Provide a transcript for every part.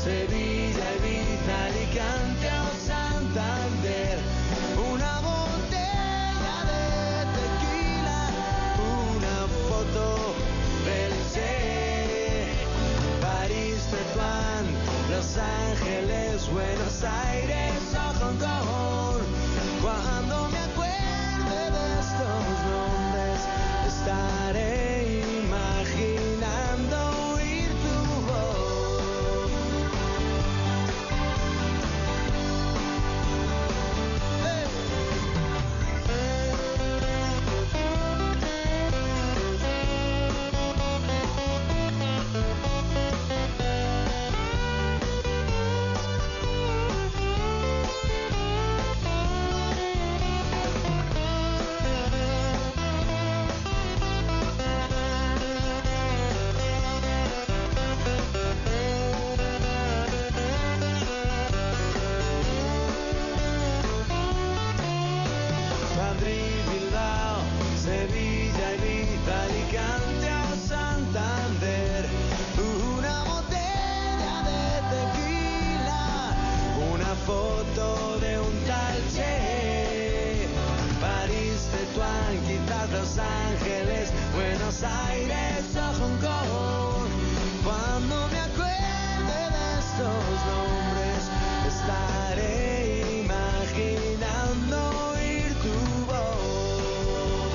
Sevilla, Ibiza, Alicante o Santander. Una botella de tequila, una foto del Che. París, Tetuán, Los Ángeles, Buenos Aires o Hong Kong. Cuando me acuerde de estos nombres, estaré imaginando oír tu voz. Madrid, Bilbao, Sevilla, Ibiza, Alicante o Santander. Una botella de tequila, una foto de un tal Che. París, Tetuán, quizás Los Ángeles, Buenos Aires o Hong Kong. Cuando me acuerde de estos nombres, estaré imaginando oír tu voz.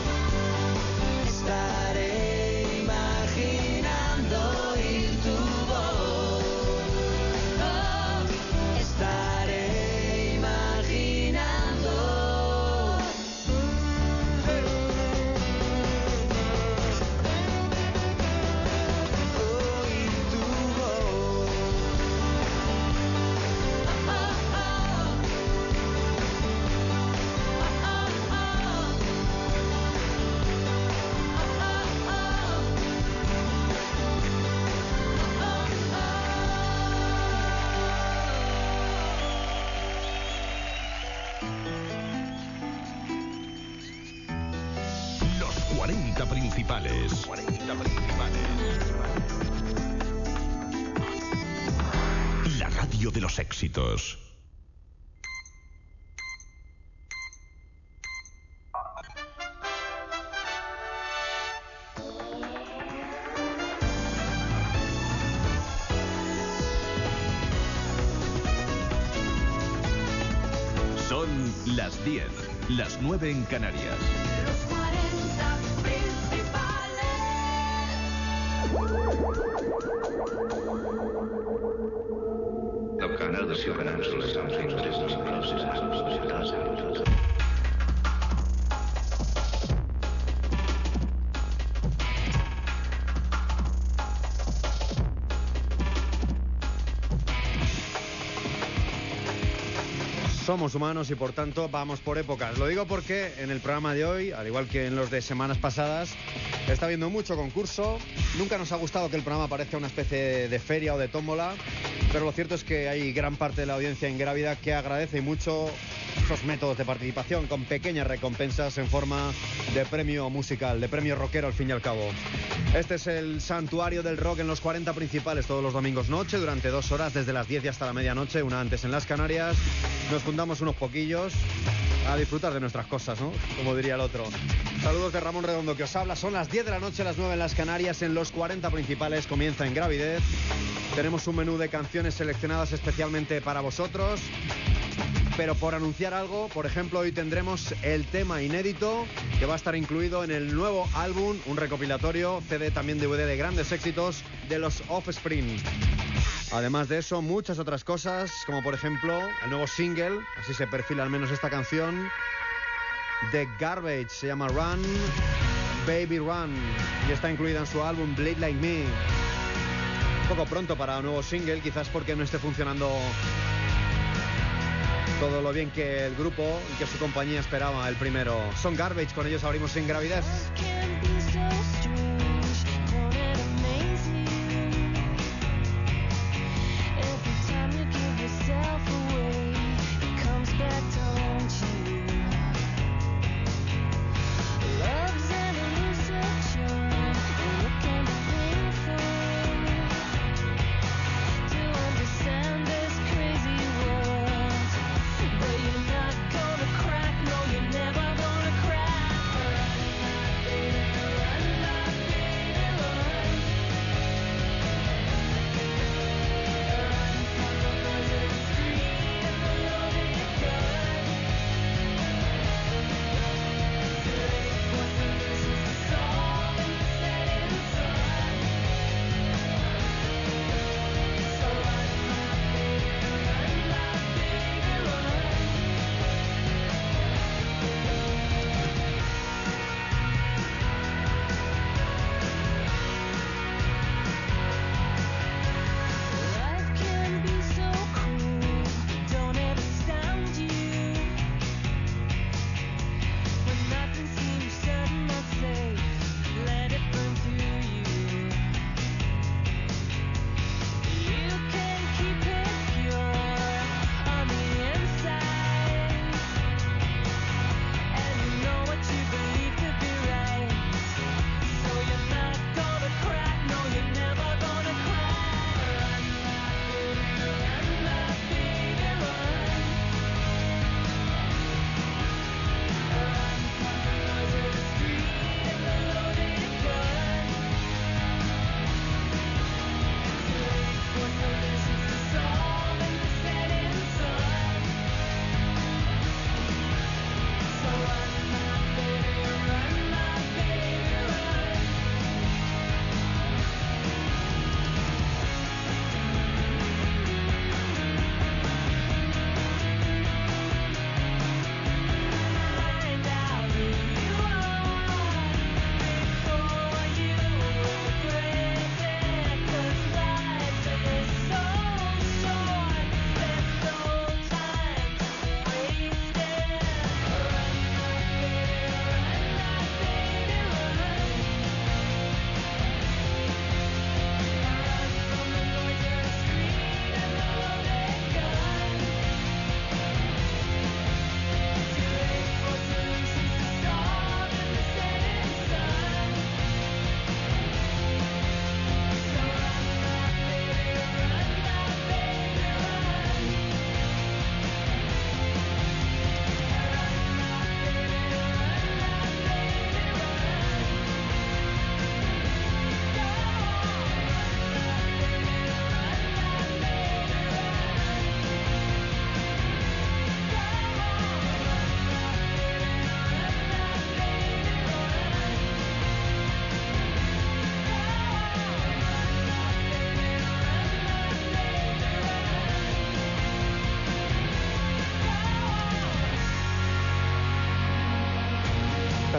Estaré imaginando oír tu voz. Oh, estaré imaginando oír tu voz. Los 40 principales. La radio de los éxitos. Son las 10, las 9 en Canarias. Los 40 principales. Look, I know the supernatural is something that isn't supposed to happen, but it does happen. Somos humanos y por tanto vamos por épocas. Lo digo porque en el programa de hoy, al igual que en los de semanas pasadas, está habiendo mucho concurso. Nunca nos ha gustado que el programa parezca una especie de feria o de tómbola, pero lo cierto es que hay gran parte de la audiencia ingrávida que agradece mucho esos métodos de participación con pequeñas recompensas en forma de premio musical, de premio rockero al fin y al cabo. Este es el santuario del rock en los 40 principales todos los domingos noche, durante 2 horas, desde las 10 y hasta la medianoche, una antes en las Canarias. Nos juntamos unos poquillos a disfrutar de nuestras cosas, ¿no? Como diría el otro. Saludos de Ramón Redondo que os habla. Son las 10 de la noche, las 9 en las Canarias. En los 40 principales comienza En Gravidez. Tenemos un menú de canciones seleccionadas especialmente para vosotros. Pero por anunciar algo, por ejemplo, hoy tendremos el tema inédito que va a estar incluido en el nuevo álbum, un recopilatorio, CD, también DVD de grandes éxitos de los Offspring. Además de eso, muchas otras cosas, como por ejemplo el nuevo single, así se perfila al menos esta canción, de Garbage, se llama Run, Baby Run, y está incluida en su álbum Bleed Like Me. Un poco pronto para un nuevo single, quizás porque no esté funcionando todo lo bien que el grupo y que su compañía esperaba el primero. Son Garbage, con ellos abrimos En Gravidez.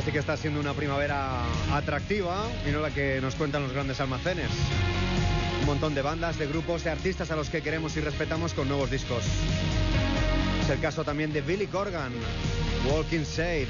sí que está siendo una primavera atractiva y no la que nos cuentan los grandes almacenes. Un montón de bandas, de grupos, de artistas a los que queremos y respetamos con nuevos discos. Es el caso también de Billy Corgan, Walk Inside.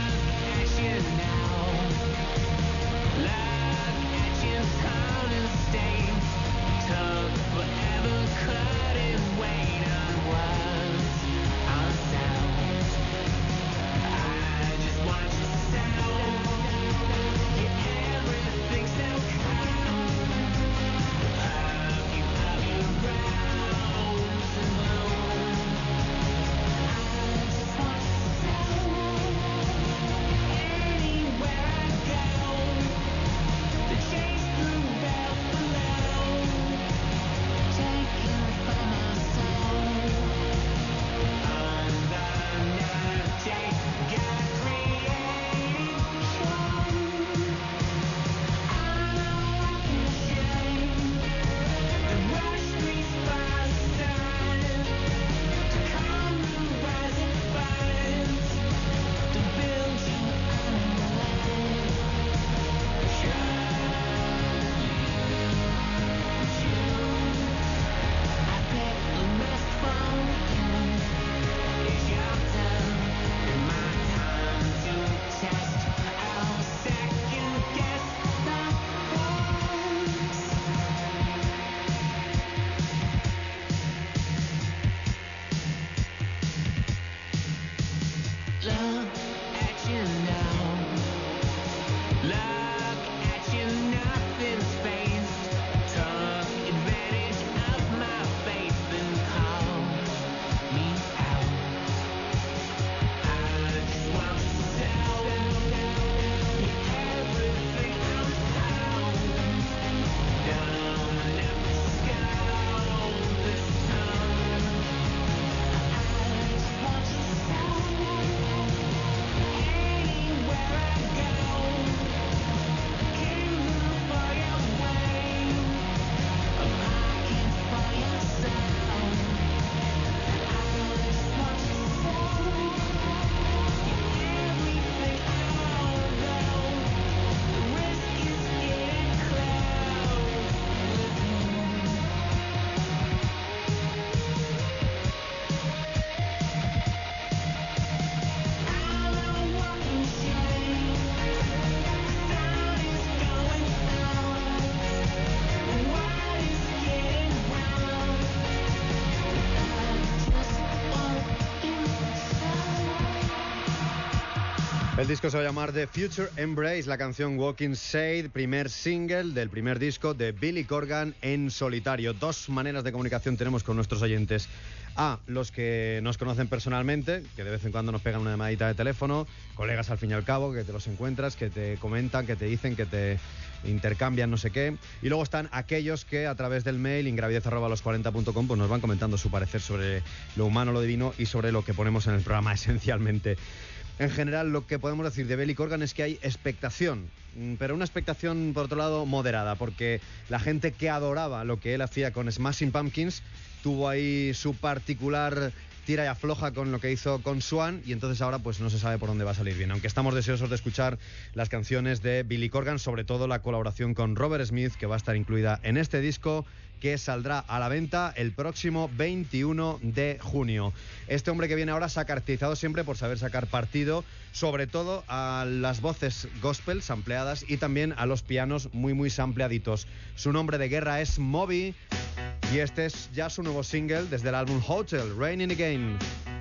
El disco se va a llamar The Future Embrace, la canción Walk Inside, primer single del primer disco de Billy Corgan en solitario. Dos maneras de comunicación tenemos con nuestros oyentes. A, los que nos conocen personalmente, que de vez en cuando nos pegan una llamadita de teléfono, colegas al fin y al cabo, que te los encuentras, que te comentan, que te dicen, que te intercambian no sé qué. Y luego están aquellos que a través del mail ingravidez@los40.com pues nos van comentando su parecer sobre lo humano, lo divino y sobre lo que ponemos en el programa esencialmente. En general, lo que podemos decir de Billy Corgan es que hay expectación, pero una expectación, por otro lado, moderada, porque la gente que adoraba lo que él hacía con Smashing Pumpkins tuvo ahí su particular tira y afloja con lo que hizo con Swan, y entonces ahora pues no se sabe por dónde va a salir bien, aunque estamos deseosos de escuchar las canciones de Billy Corgan, sobre todo la colaboración con Robert Smith, que va a estar incluida en este disco, que saldrá a la venta el próximo 21 de junio. Este hombre que viene ahora se ha caracterizado siempre por saber sacar partido, sobre todo a las voces gospel sampleadas y también a los pianos muy sampleaditos. Su nombre de guerra es Moby y este es ya su nuevo single desde el álbum Hotel, Raining Again.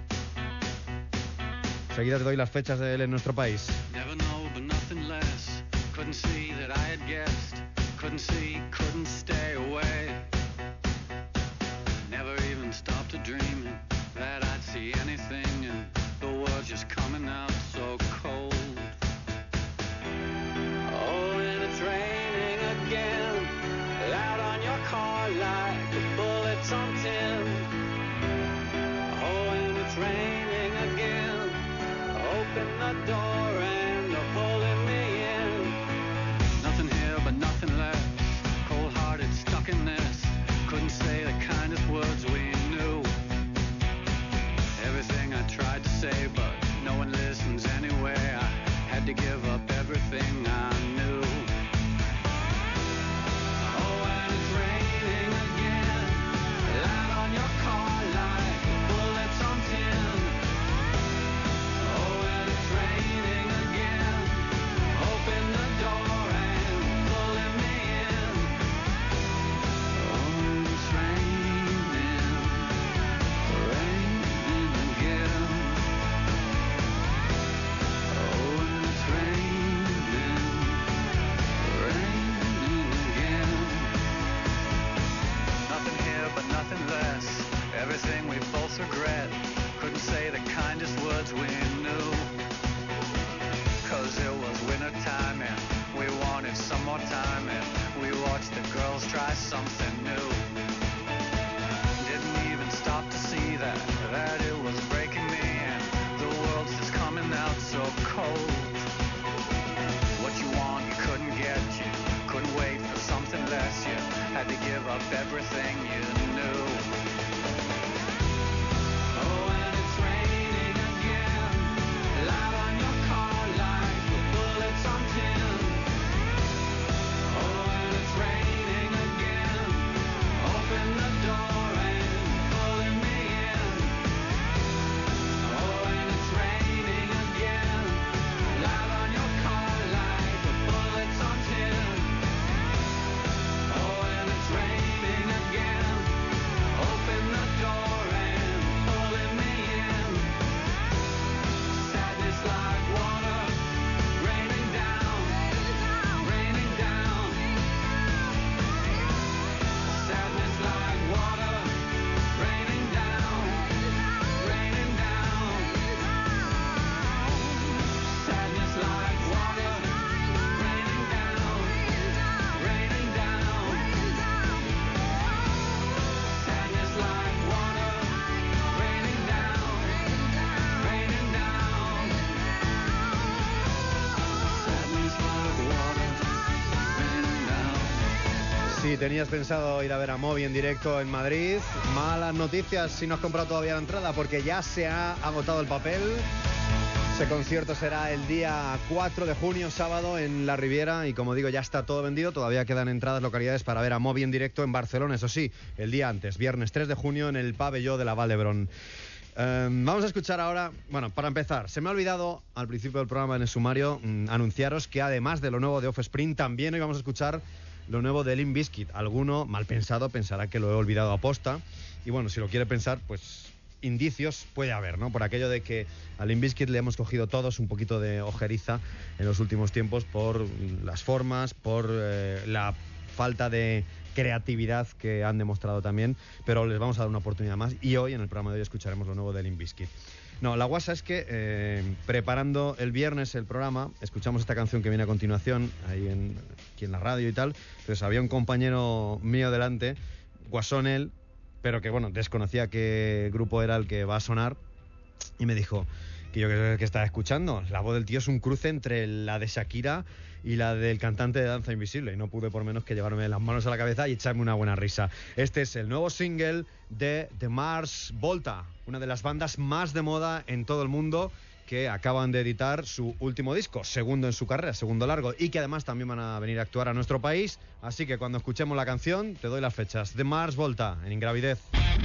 Seguida te doy las fechas de él en nuestro país. Never know, but nothing less. Couldn't see that I had guessed. Couldn't see, couldn't stay away. Never even stopped to dream that I'd see anything, and the world's just coming out so cold. Oh, and it's raining again, loud on your car like the bullets on tin. Oh, and it's raining again, open the door and the something new. Didn't even stop to see that it was breaking me, and the world's just coming out so cold. What you want, you couldn't get, you couldn't wait for something less, you had to give up everything you knew. Oh, and it's raining again, loud on your car like the bullets on tin. Oh, and it's raining again, open the door and pulling me in. Oh, and it's raining again, loud on your car like the bullets on tin. Oh, and it's raining again, open the door and pulling me in. Sadness like water, raining down, raining down. Sadness like water, raining down, raining down. Sadness like water, raining down, raining down. Sadness like water, raining down, raining down. Sadness like water, raining down. Si tenías pensado ir a ver a Moby en directo en Madrid, malas noticias si no has comprado todavía la entrada porque ya se ha agotado el papel. Ese concierto será el día 4 de junio, sábado, en La Riviera y como digo, ya está todo vendido. Todavía quedan entradas, localidades para ver a Moby en directo en Barcelona, eso sí, el día antes, viernes 3 de junio en el pabellón de la Vall d'Hebron. Vamos a escuchar ahora, bueno, para empezar, se me ha olvidado al principio del programa en el sumario anunciaros que además de lo nuevo de Offspring, también hoy vamos a escuchar lo nuevo de Limp Bizkit. Alguno mal pensado pensará que lo he olvidado aposta y bueno, si lo quiere pensar, pues indicios puede haber, ¿no? Por aquello de que a Limp Bizkit le hemos cogido todos un poquito de ojeriza en los últimos tiempos por las formas, por la falta de creatividad que han demostrado también, pero les vamos a dar una oportunidad más y hoy, en el programa de hoy, escucharemos lo nuevo de Limp Bizkit. No, la guasa es que preparando el viernes el programa, escuchamos esta canción que viene a continuación, aquí en la radio y tal, entonces había un compañero mío delante, guasón él, pero que bueno, desconocía qué grupo era el que va a sonar, y me dijo que yo que estaba escuchando, la voz del tío es un cruce entre la de Shakira y la del cantante de Danza Invisible, y no pude por menos que llevarme las manos a la cabeza y echarme una buena risa. Este es el nuevo single de The Mars Volta, una de las bandas más de moda en todo el mundo, que acaban de editar su último disco, segundo en su carrera, segundo largo, y que además también van a venir a actuar a nuestro país, así que cuando escuchemos la canción te doy las fechas. The Mars Volta, en Ingravidez.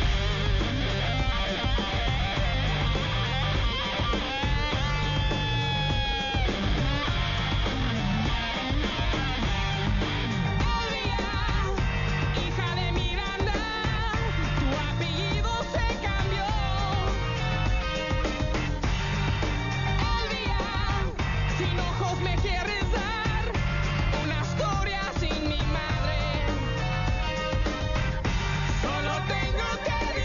Hija de Miranda, tu apellido se cambió. Elvia, sin ojos me quieres dar una historia sin mi madre. Solo tengo que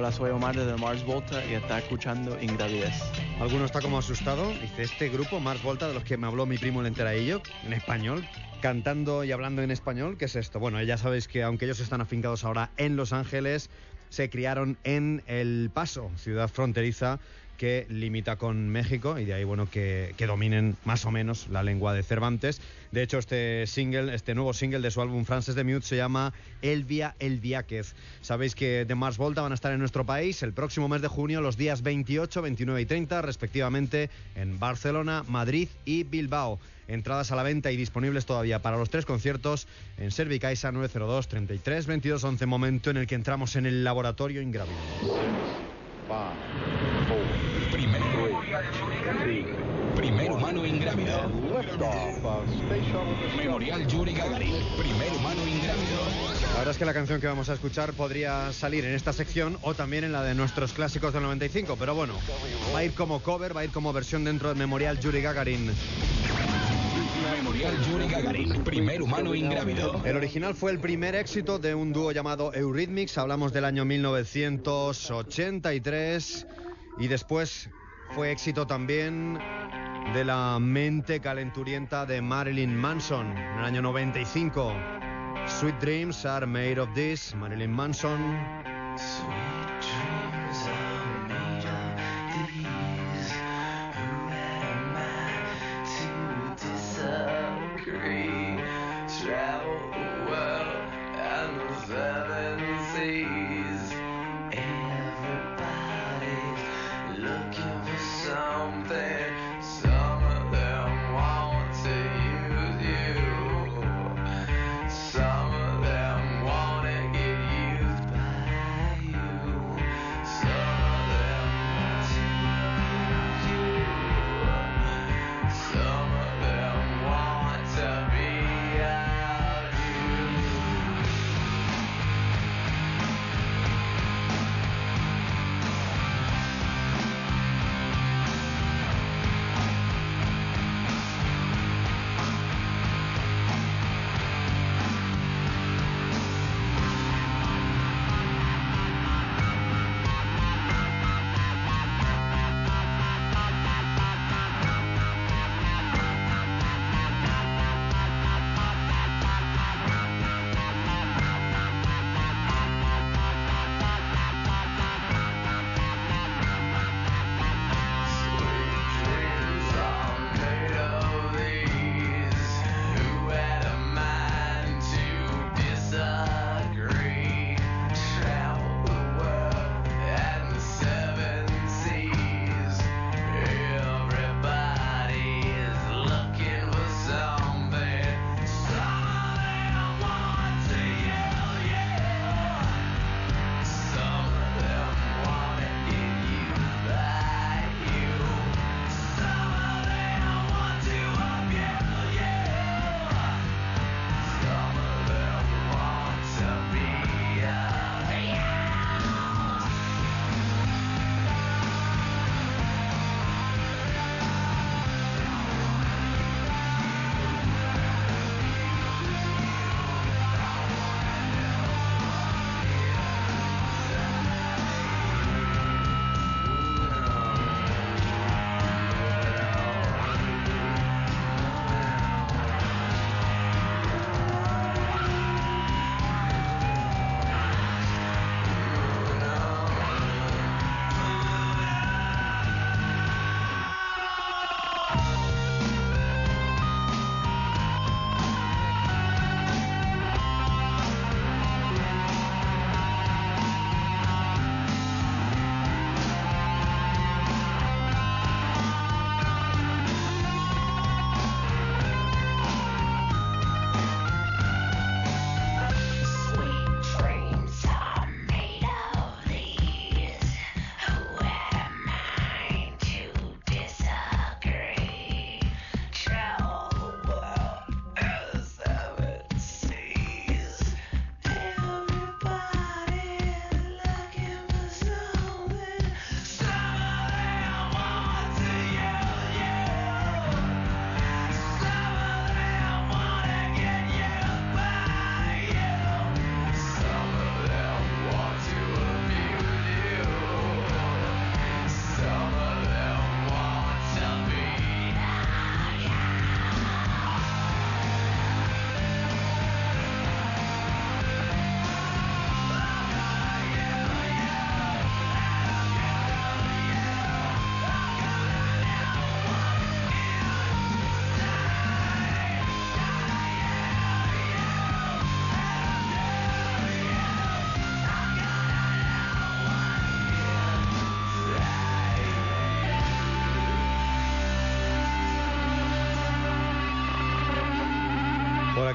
Hola, soy Omar de Mars Volta y está escuchando Ingravidez. Alguno está como asustado. Dice, este grupo, Mars Volta, de los que me habló mi primo el Enteraillo, en español, cantando y hablando en español, ¿qué es esto? Bueno, ya sabéis que aunque ellos están afincados ahora en Los Ángeles, se criaron en El Paso, ciudad fronteriza que limita con México, y de ahí, bueno, que dominen más o menos la lengua de Cervantes. De hecho, este nuevo single de su álbum Frances de Mute se llama Elvia el Diáquez. Sabéis que The Mars Volta van a estar en nuestro país el próximo mes de junio, los días 28, 29 y 30, respectivamente, en Barcelona, Madrid y Bilbao. Entradas a la venta y disponibles todavía para los 3 conciertos en Servicaixa 902 33 22 11, momento en el que entramos en el laboratorio Ingravidez. Primer humano ingrávido. Memorial Yuri Gagarin, primer humano ingrávido. La verdad es que la canción que vamos a escuchar podría salir en esta sección o también en la de nuestros clásicos del 95, pero bueno, va a ir como cover, va a ir como versión dentro del Memorial Yuri Gagarin. Memorial Yuri Gagarin, primer humano ingrávido. El original fue el primer éxito de un dúo llamado Eurythmics, hablamos del año 1983, y después fue éxito también de la mente calenturienta de Marilyn Manson en el año 95. Sweet Dreams Are Made of This, Marilyn Manson. Sweet dreams are made of these. Who am I to disagree? Travel the world and the 7 seas. Everybody's looking for something. Some of them want to use you. Some of them want to get used by you. Some of them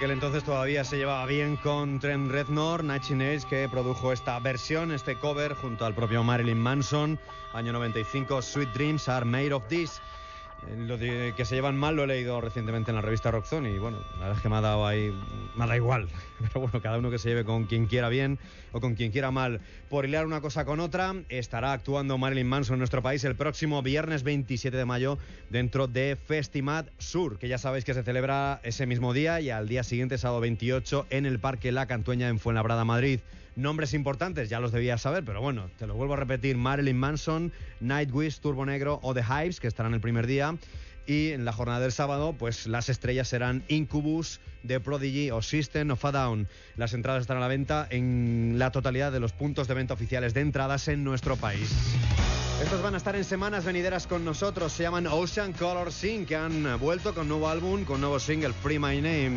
aquel entonces todavía se llevaba bien con Trent Reznor, Nine Inch Nails, que produjo esta versión, este cover, junto al propio Marilyn Manson, año 95, Sweet Dreams Are Made of This. Lo de que se llevan mal lo he leído recientemente en la revista Rockzone y bueno, la verdad es que me ha dado igual, pero bueno, cada uno que se lleve con quien quiera bien o con quien quiera mal. Por hilar una cosa con otra, estará actuando Marilyn Manson en nuestro país el próximo viernes 27 de mayo dentro de Festimad Sur, que ya sabéis que se celebra ese mismo día y al día siguiente, sábado 28, en el Parque La Cantueña en Fuenlabrada, Madrid. Nombres importantes, ya los debías saber, pero bueno, te lo vuelvo a repetir: Marilyn Manson, Nightwish, Turbo Negro o The Hives, que estarán el primer día. Y en la jornada del sábado, pues las estrellas serán Incubus, The Prodigy o System of a Down. Las entradas estarán a la venta en la totalidad de los puntos de venta oficiales de entradas en nuestro país. Estos van a estar en semanas venideras con nosotros. Se llaman Ocean Color Scene, que han vuelto con nuevo álbum, con nuevo single, Free My Name.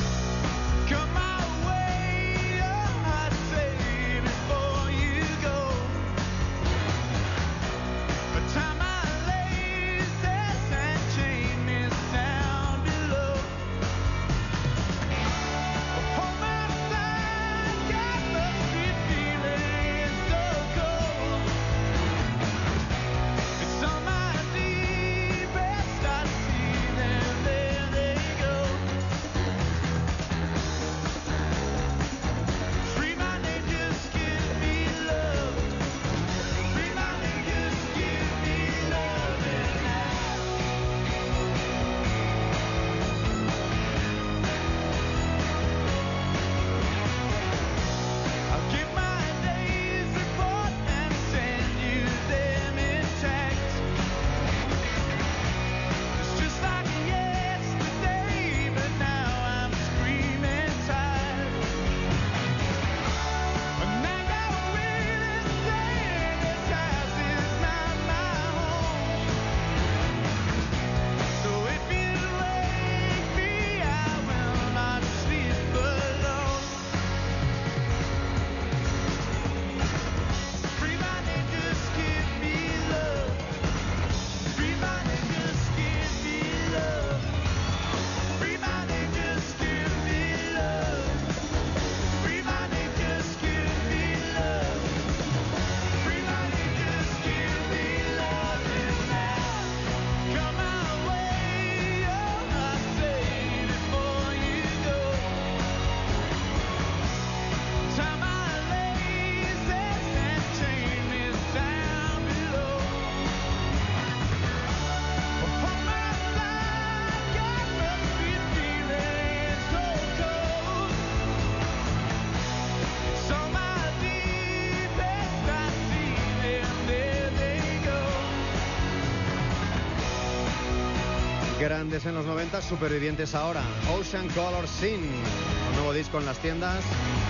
Grandes en los 90, supervivientes ahora. Ocean Color Scene, un nuevo disco en las tiendas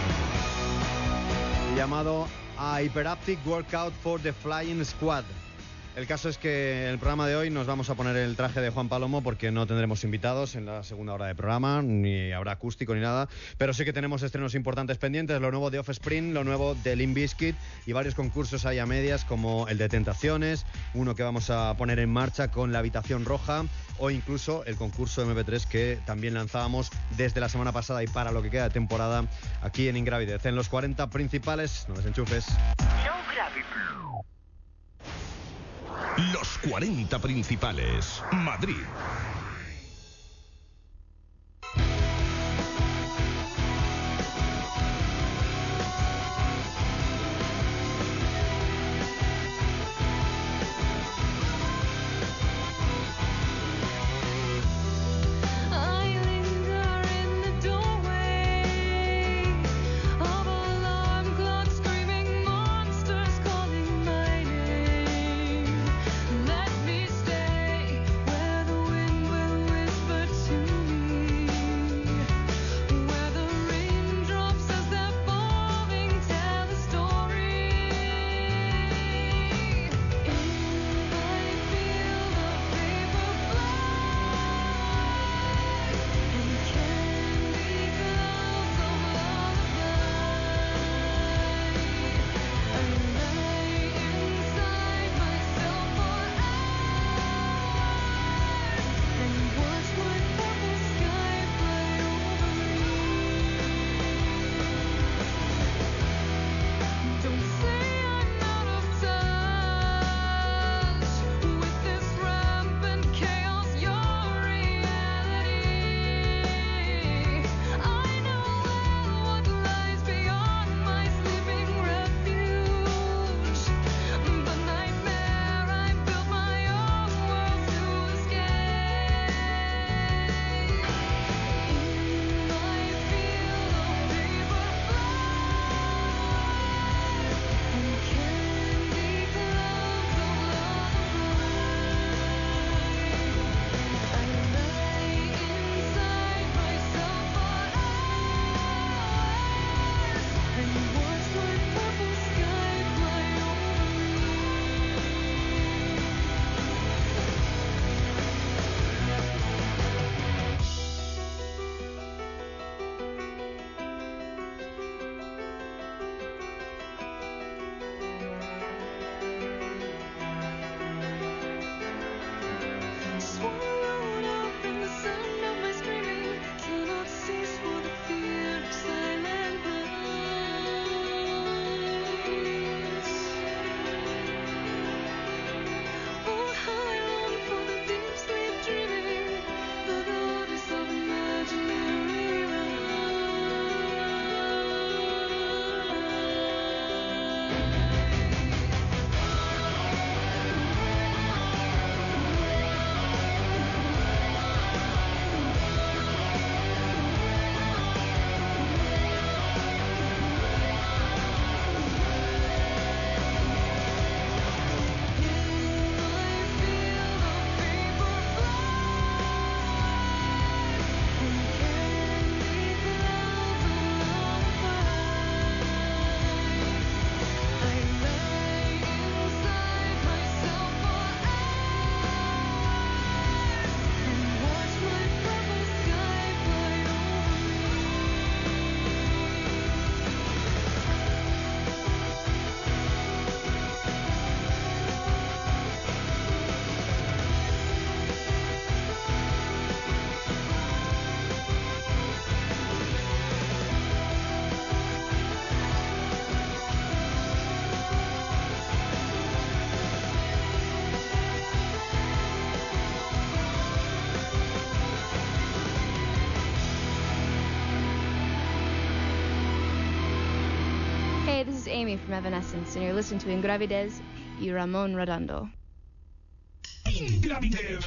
llamado A Hyperactive Workout for the Flying Squad. El caso es que en el programa de hoy nos vamos a poner el traje de Juan Palomo porque no tendremos invitados en la segunda hora de programa, ni habrá acústico ni nada, pero sí que tenemos estrenos importantes pendientes, lo nuevo de Offspring, lo nuevo de Limp Bizkit y varios concursos ahí a medias como el de Tentaciones, uno que vamos a poner en marcha con La Habitación Roja o incluso el concurso de MP3 que también lanzábamos desde la semana pasada y para lo que queda de temporada aquí en Ingravidez. En los 40 principales, no desenchufes. No Gravity. Los 40 principales. Madrid. Let me stay where the wind will this is Amy from Evanescence, and you're listening to Ingravidez y Ramón Redondo. Ingravidez.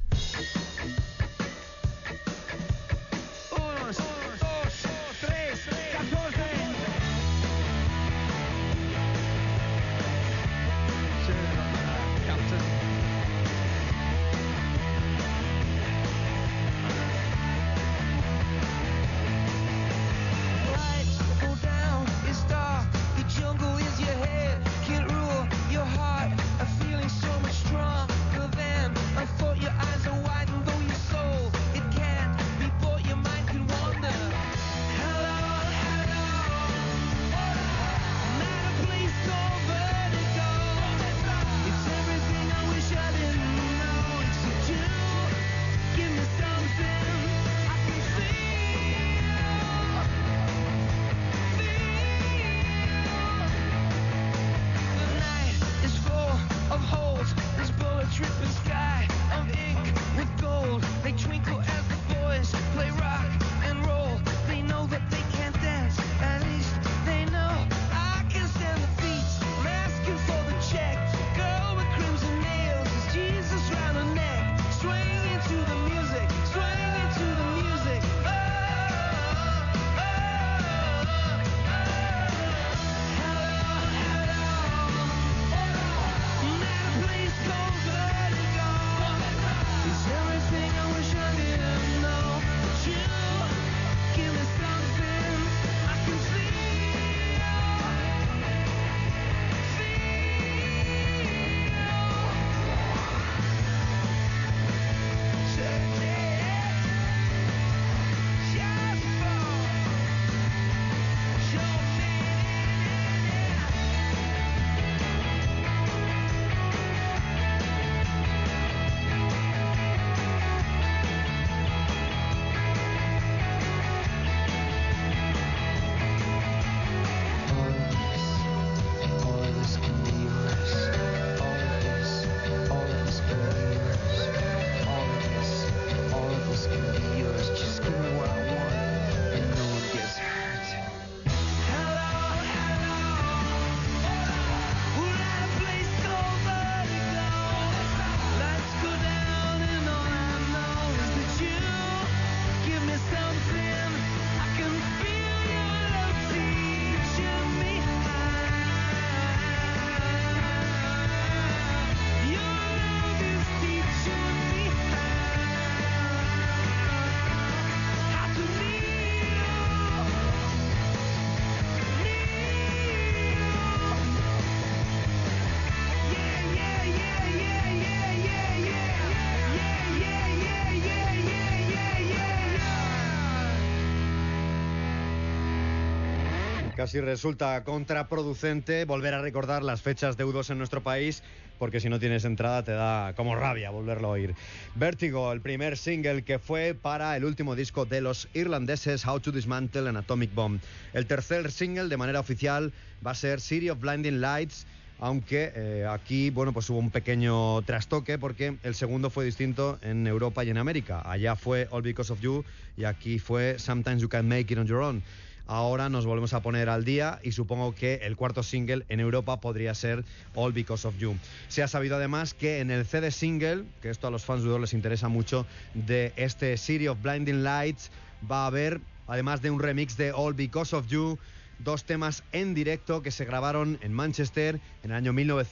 Casi resulta contraproducente volver a recordar las fechas de U2 en nuestro país, porque si no tienes entrada te da como rabia volverlo a oír. Vertigo, el primer single que fue para el último disco de los irlandeses, How to Dismantle an Atomic Bomb. El tercer single de manera oficial va a ser City of Blinding Lights, aunque aquí, bueno, pues hubo un pequeño trastoque porque el segundo fue distinto en Europa y en América. Allá fue All Because of You y aquí fue Sometimes You Can Make It on Your Own. Ahora nos volvemos a poner al día y supongo que el cuarto single en Europa podría ser All Because of You. Se ha sabido además que en el CD single, que esto a los fans de U2 les interesa mucho, de este City of Blinding Lights, va a haber, además de un remix de All Because of You, dos temas en directo que se grabaron en Manchester en el año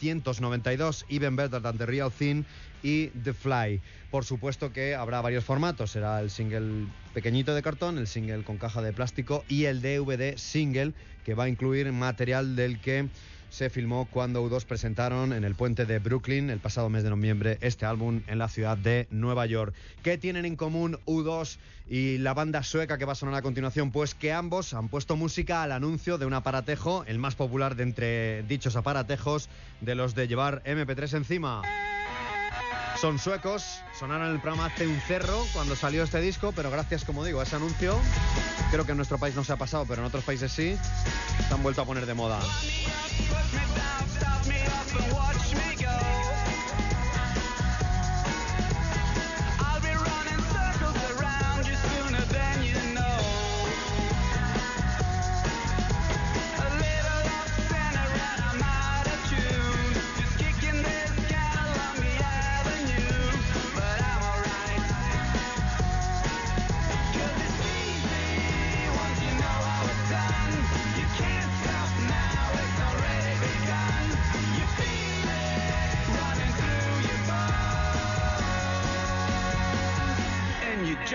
1992, Even Better Than the Real Thing y The Fly. Por supuesto que habrá varios formatos, será el single pequeñito de cartón, el single con caja de plástico y el DVD single, que va a incluir material del que se filmó cuando U2 presentaron en el puente de Brooklyn el pasado mes de noviembre este álbum en la ciudad de Nueva York. ¿Qué tienen en común U2 y la banda sueca que va a sonar a continuación? Pues que ambos han puesto música al anuncio de un aparatejo, el más popular de entre dichos aparatejos, de los de llevar MP3 encima. Son suecos, sonaron en el programa Hazte un Cerro cuando salió este disco, pero gracias, como digo, a ese anuncio, creo que en nuestro país no se ha pasado, pero en otros países sí, se han vuelto a poner de moda.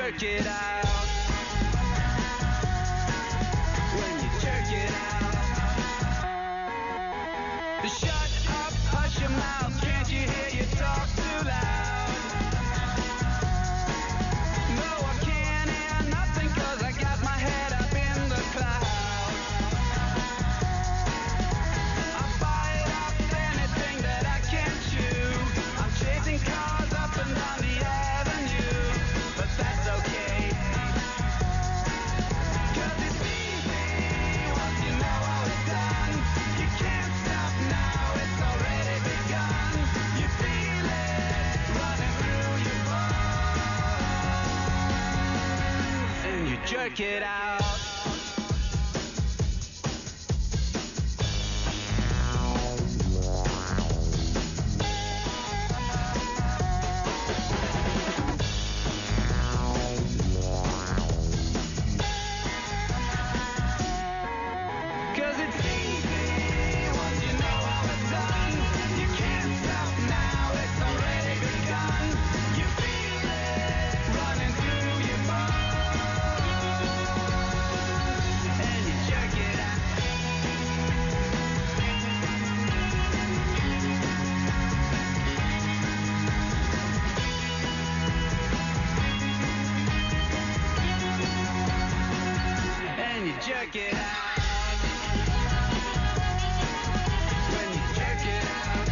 jerk it out. When you jerk it out. Shut up, hush your mouth, can't you hear you talk too loud? No, I can't hear nothing 'cause I got my head up in the clouds. I bite off anything that I can chew. I'm chasing cars up and down the avenue, but that's okay. 'Cause it's easy once you know how it's done. You can't stop now, it's already begun. You feel it running through your bones, and you jerk it out. Cause it's easy once you know how it's done. You can't stop now, it's already begun. You feel it running through your bones, and you jerk it out. And you jerk it out. When you jerk it out,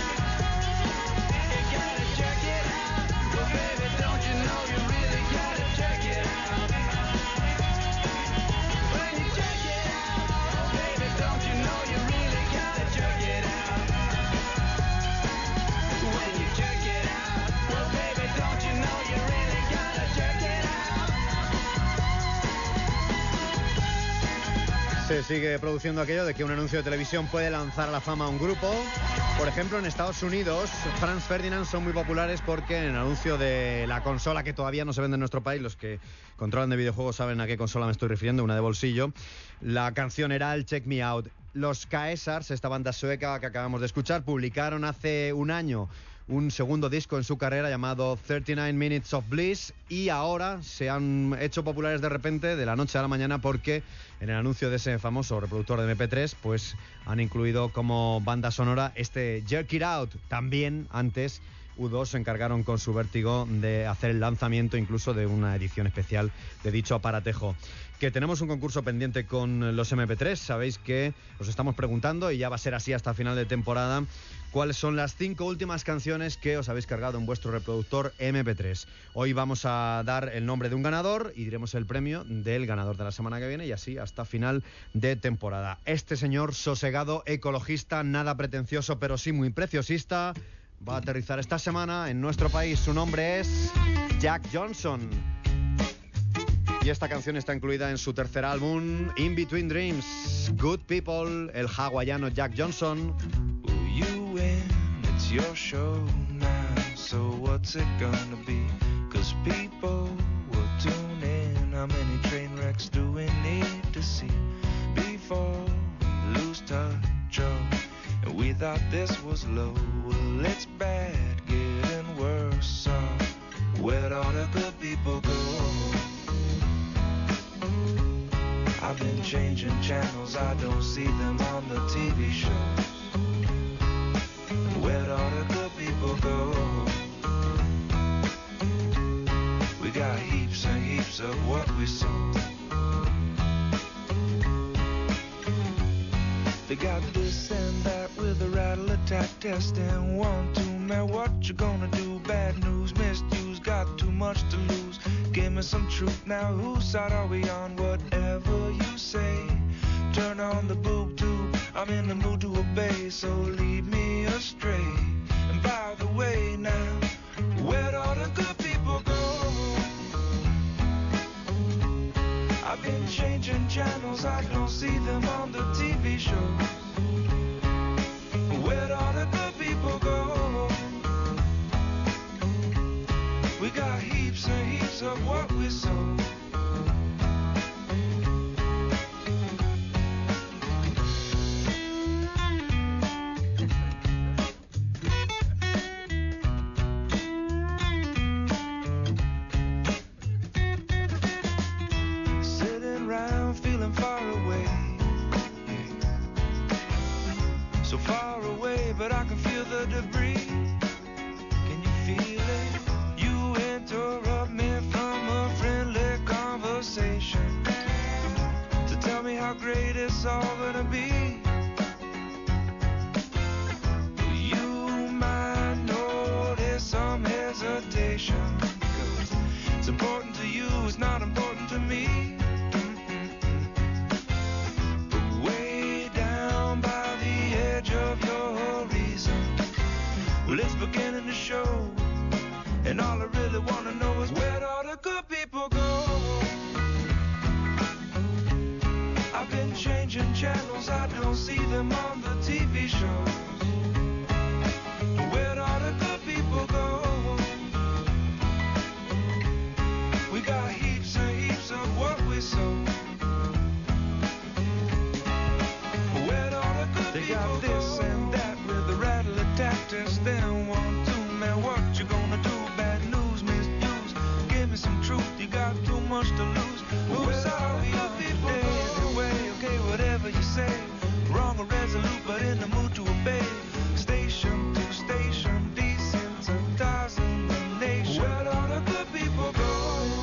you gotta jerk it out. Well, baby, don't you know you really gotta jerk it out? When you jerk it out, oh, baby, don't you know you really gotta jerk it out? When you jerk it out, well, baby, don't you know you really gotta jerk it out? Se sigue produciendo aquello de que un anuncio de televisión puede lanzar a la fama a un grupo. Por ejemplo, en Estados Unidos, Franz Ferdinand son muy populares porque en el anuncio de la consola que todavía no se vende en nuestro país, los que controlan de videojuegos saben a qué consola me estoy refiriendo, una de bolsillo, la canción era el Check Me Out. Los Caesars, esta banda sueca que acabamos de escuchar, publicaron hace un año un segundo disco en su carrera llamado 39 Minutes of Bliss, y ahora se han hecho populares de repente, de la noche a la mañana, porque en el anuncio de ese famoso reproductor de MP3 pues han incluido como banda sonora este Jerk It Out. También antes U2 se encargaron con su Vértigo de hacer el lanzamiento incluso de una edición especial de dicho aparatejo. Que tenemos un concurso pendiente con los MP3. Sabéis que os estamos preguntando, y ya va a ser así hasta final de temporada, cuáles son las 5 últimas canciones que os habéis cargado en vuestro reproductor MP3. Hoy vamos a dar el nombre de un ganador y diremos el premio del ganador de la semana que viene, y así hasta final de temporada. Este señor sosegado, ecologista, nada pretencioso pero sí muy preciosista, va a aterrizar esta semana en nuestro país. Su nombre es Jack Johnson. Y esta canción está incluida en su tercer álbum, In Between Dreams. Good People, el hawaiano Jack Johnson. You win, it's your show now, so what's it gonna be? 'Cause people will tune in. How many train wrecks do we need to see before we lose touch? Oh, and we thought this was low. Well, it's bad, getting worse. So where all the good people go? I've been changing channels, I don't see them on the TV shows. Where'd all the good people go? We got heaps and heaps of what we sold. They got this and that with a rattle attack test and 1, 2, man, what you gonna do? Bad news, misuse, got too much to lose. Give me some truth now, whose side are we on? Whatever you say, turn on the boob tube, I'm in the mood to obey, so lead me astray. And by the way now, where'd all the good people go? I've been changing channels, I don't see them on the TV shows. Where'd all the good people go? We got heaps and heaps of what we sold. so far away, but I can feel the debris. Can you feel it? You interrupt me from a friendly conversation to tell me how great it's all gonna be. You might notice some hesitation, 'cause it's important to you, it's not important to me. Well, it's beginning to show, and all I really want to know is where all the good people go. I've been changing channels, I don't see them on the TV shows. Where all the good people go? We got heaps and heaps of what we sow. Where all the good people go? They got this and that with the rattle tactics, then 1, 2, man, what you gonna do? Bad news, misuse. Give me some truth, you got too much to lose. Who's all you people anyway? Okay, whatever you say. Wrong or resolute, but in the mood to obey. Station to station, desensitizing the nation. Where all the good people go?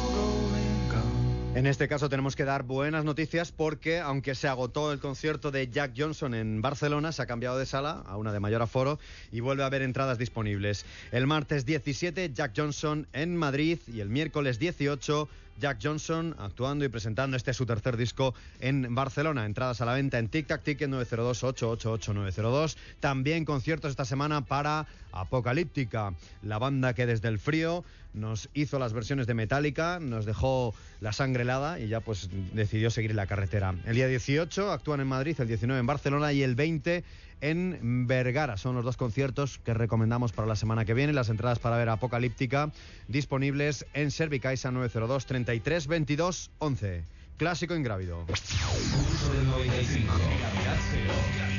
En este caso tenemos que dar buenas noticias porque, aunque se agotó el concierto de Jack Johnson en Barcelona, se ha cambiado de sala a una de mayor aforo y vuelve a haber entradas disponibles. El martes 17, Jack Johnson en Madrid, y el miércoles 18, Jack Johnson actuando y presentando su tercer disco en Barcelona. Entradas a la venta en Tic Tac Ticket 902-888-902. También conciertos esta semana para Apocalíptica, la banda que desde el frío nos hizo las versiones de Metallica, nos dejó la sangre helada y ya pues decidió seguir la carretera. El día 18 actúan en Madrid, el 19 en Barcelona y el 20 en Vergara. Son los dos conciertos que recomendamos para la semana que viene. Las entradas para ver Apocalíptica disponibles en Servicaixa 902 33 22 11. Clásico Ingrávido. Pulso del 95. Gravedad cero.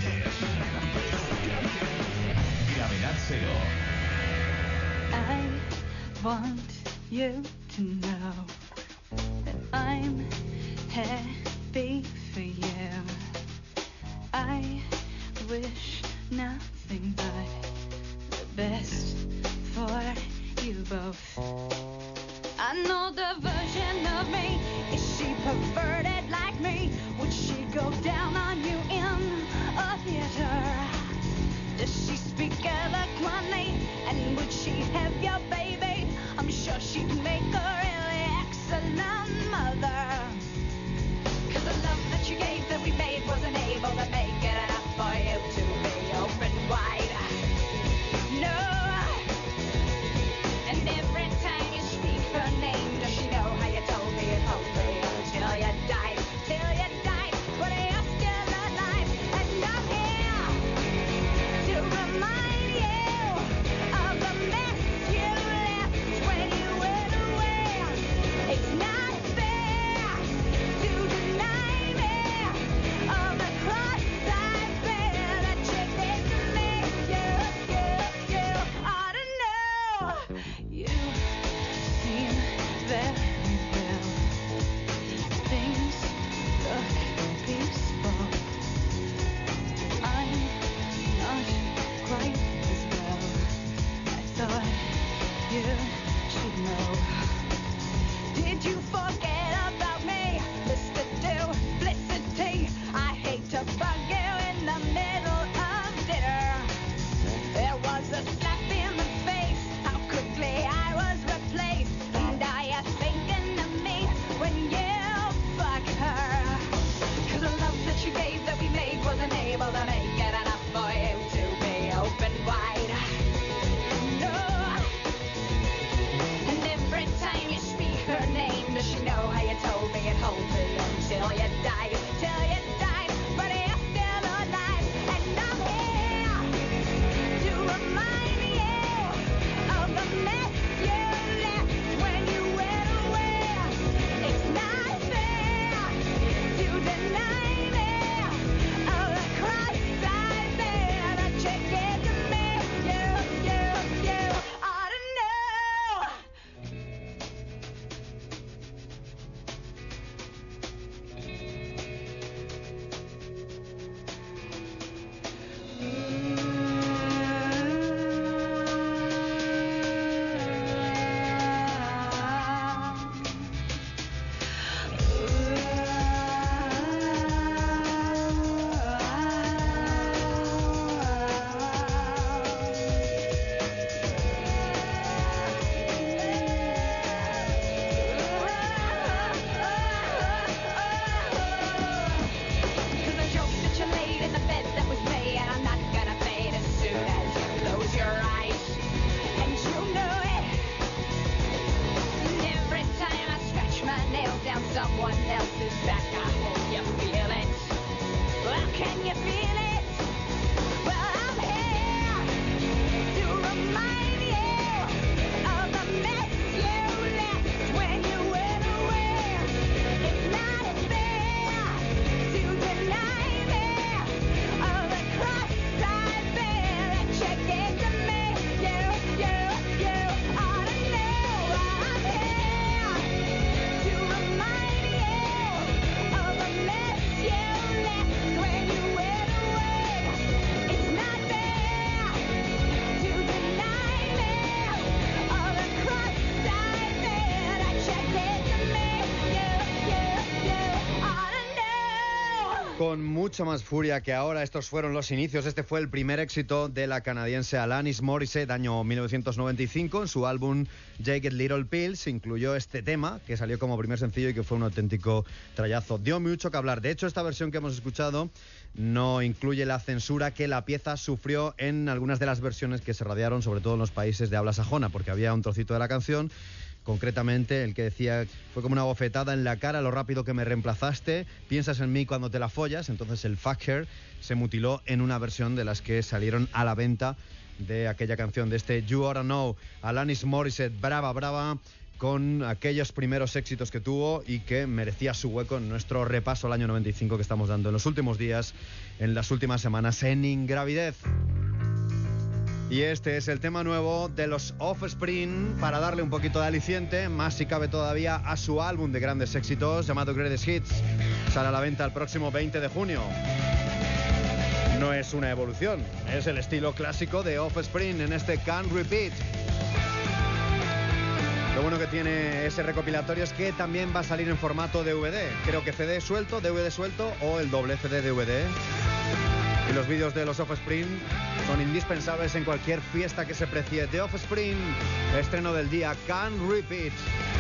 Gravedad cero. I want you to know that I'm happy for you. I wish nothing but the best for you both. I know the version of me. Is she perverted like me? Would she go down on you in a theater? Does she speak eloquently? And would she have your baby? I'm sure she'd make a really excellent mother. 'Cause the love that you gave that we made wasn't able to make it enough for you to be open wide. No. And every time you speak her name, does she know how you told me it hopefully until you died? Till you died, but you're still alive. con mucha más furia que ahora. Estos fueron los inicios. Este fue el primer éxito de la canadiense Alanis Morissette, año 1995. En su álbum Jagged Little Pills incluyó este tema, que salió como primer sencillo y que fue un auténtico trayazo. Dio mucho que hablar. De hecho, esta versión que hemos escuchado no incluye la censura que la pieza sufrió en algunas de las versiones que se radiaron, sobre todo en los países de habla sajona, porque había un trocito de la canción, concretamente el que decía: fue como una bofetada en la cara lo rápido que me reemplazaste, piensas en mí cuando te la follas. Entonces el fuck her se mutiló en una versión de las que salieron a la venta de aquella canción, de este You Oughta Know. Alanis Morissette, brava, con aquellos primeros éxitos que tuvo y que merecía su hueco en nuestro repaso al año 95 que estamos dando en los últimos días, en las últimas semanas en Ingravidez. Y este es el tema nuevo de los Offspring para darle un poquito de aliciente, más si cabe todavía, a su álbum de grandes éxitos llamado Greatest Hits. Sale a la venta el próximo 20 de junio. No es una evolución, es el estilo clásico de Offspring en este Can't Repeat. Lo bueno que tiene ese recopilatorio es que también va a salir en formato DVD. Creo que CD suelto, DVD suelto o el doble CD DVD. Y los vídeos de los Offspring son indispensables en cualquier fiesta que se precie. The Offspring, estreno del día, Can't Repeat.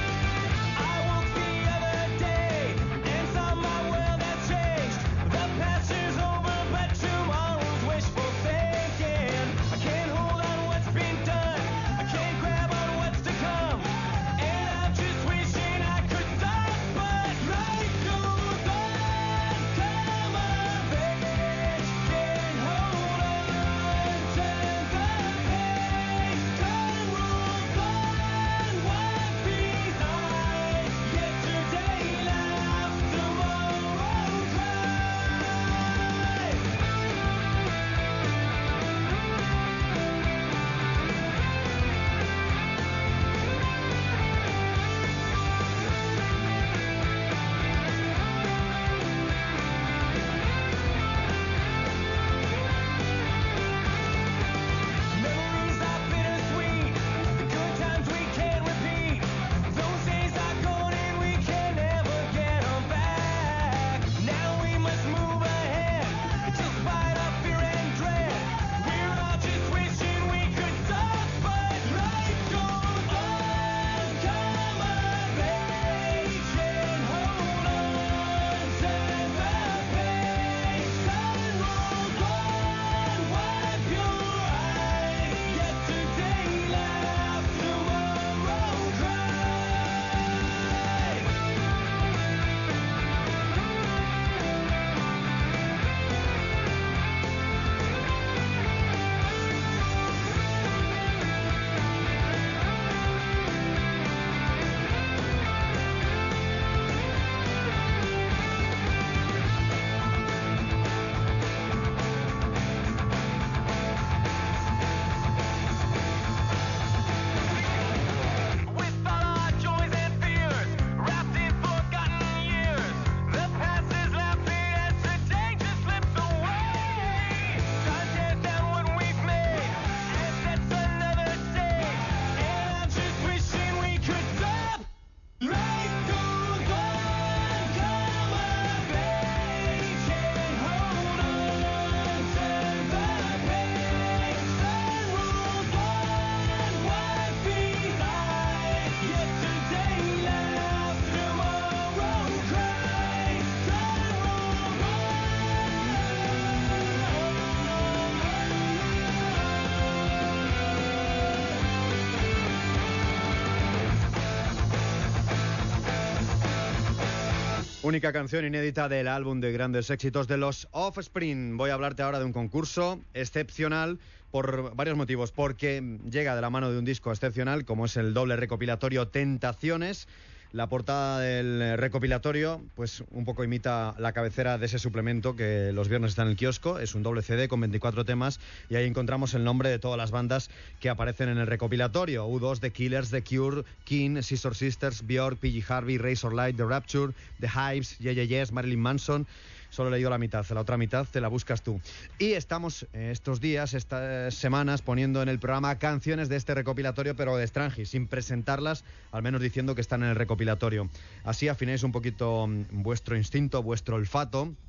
Única canción inédita del álbum de grandes éxitos de los Offspring. Voy a hablarte ahora de un concurso excepcional por varios motivos. Porque llega de la mano de un disco excepcional, como es el doble recopilatorio Tentaciones. La portada del recopilatorio, pues un poco imita la cabecera de ese suplemento que los viernes está en el kiosco. Es un doble CD con 24 temas y ahí encontramos el nombre de todas las bandas que aparecen en el recopilatorio: U2, The Killers, The Cure, King, Scissor Sisters, Björk, PG Harvey, Razorlight, The Rapture, The Hives, Yeah Yeah Yes, Marilyn Manson. Solo he leído la mitad, la otra mitad te la buscas tú. Y estamos estos días, estas semanas, poniendo en el programa canciones de este recopilatorio, pero de Strange, sin presentarlas, al menos diciendo que están en el recopilatorio. Así afinéis un poquito vuestro instinto, vuestro olfato,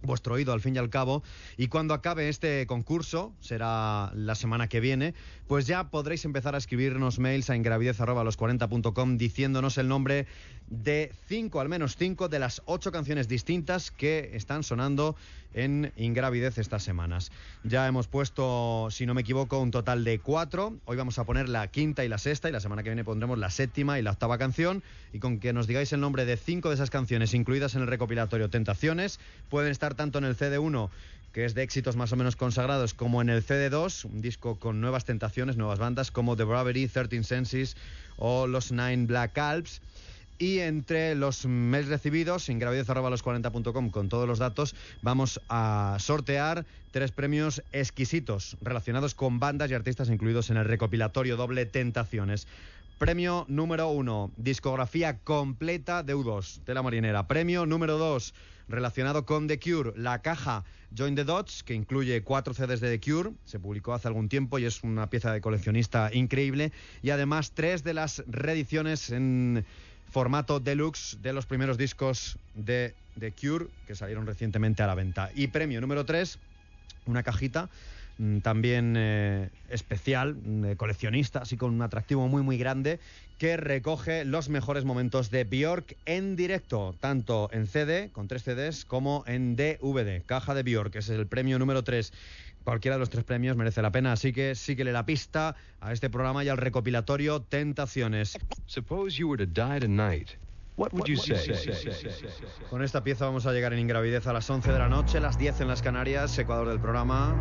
vuestro oído al fin y al cabo, y cuando acabe este concurso, será la semana que viene, pues ya podréis empezar a escribirnos mails a ingravidez@los40.com diciéndonos el nombre de 5, al menos 5 de las 8 canciones distintas que están sonando en Ingravidez estas semanas. Ya hemos puesto, si no me equivoco, un total de 4. Hoy vamos a poner la quinta y la sexta, y la semana que viene pondremos la séptima y la octava canción, y con que nos digáis el nombre de 5 de esas canciones incluidas en el recopilatorio Tentaciones, pueden estar tanto en el CD1, que es de éxitos más o menos consagrados, como en el CD2, un disco con nuevas tentaciones, nuevas bandas como The Bravery, 13 Senses o los Nine Black Alps. Y entre los mails recibidos, ingravidez@los40.com, con todos los datos, vamos a sortear 3 premios exquisitos relacionados con bandas y artistas incluidos en el recopilatorio doble Tentaciones. Premio número 1, discografía completa de U2, Tela Marinera. Premio número 2, relacionado con The Cure, la caja Join the Dots, que incluye 4 CDs de The Cure, se publicó hace algún tiempo y es una pieza de coleccionista increíble, y además 3 de las reediciones en formato deluxe de los primeros discos de The Cure que salieron recientemente a la venta. Y premio número 3, una cajita también especial, coleccionista, así con un atractivo muy muy grande, que recoge los mejores momentos de Björk en directo, tanto en CD, con 3 CDs, como en DVD. Caja de Björk, ese es el premio número 3. Cualquiera de los 3 premios merece la pena, así que síguele la pista a este programa y al recopilatorio Tentaciones. Suppose you were to die tonight. What would you say? Con esta pieza vamos a llegar en Ingravidez a las 11 de la noche, las 10 en las Canarias, Ecuador del programa.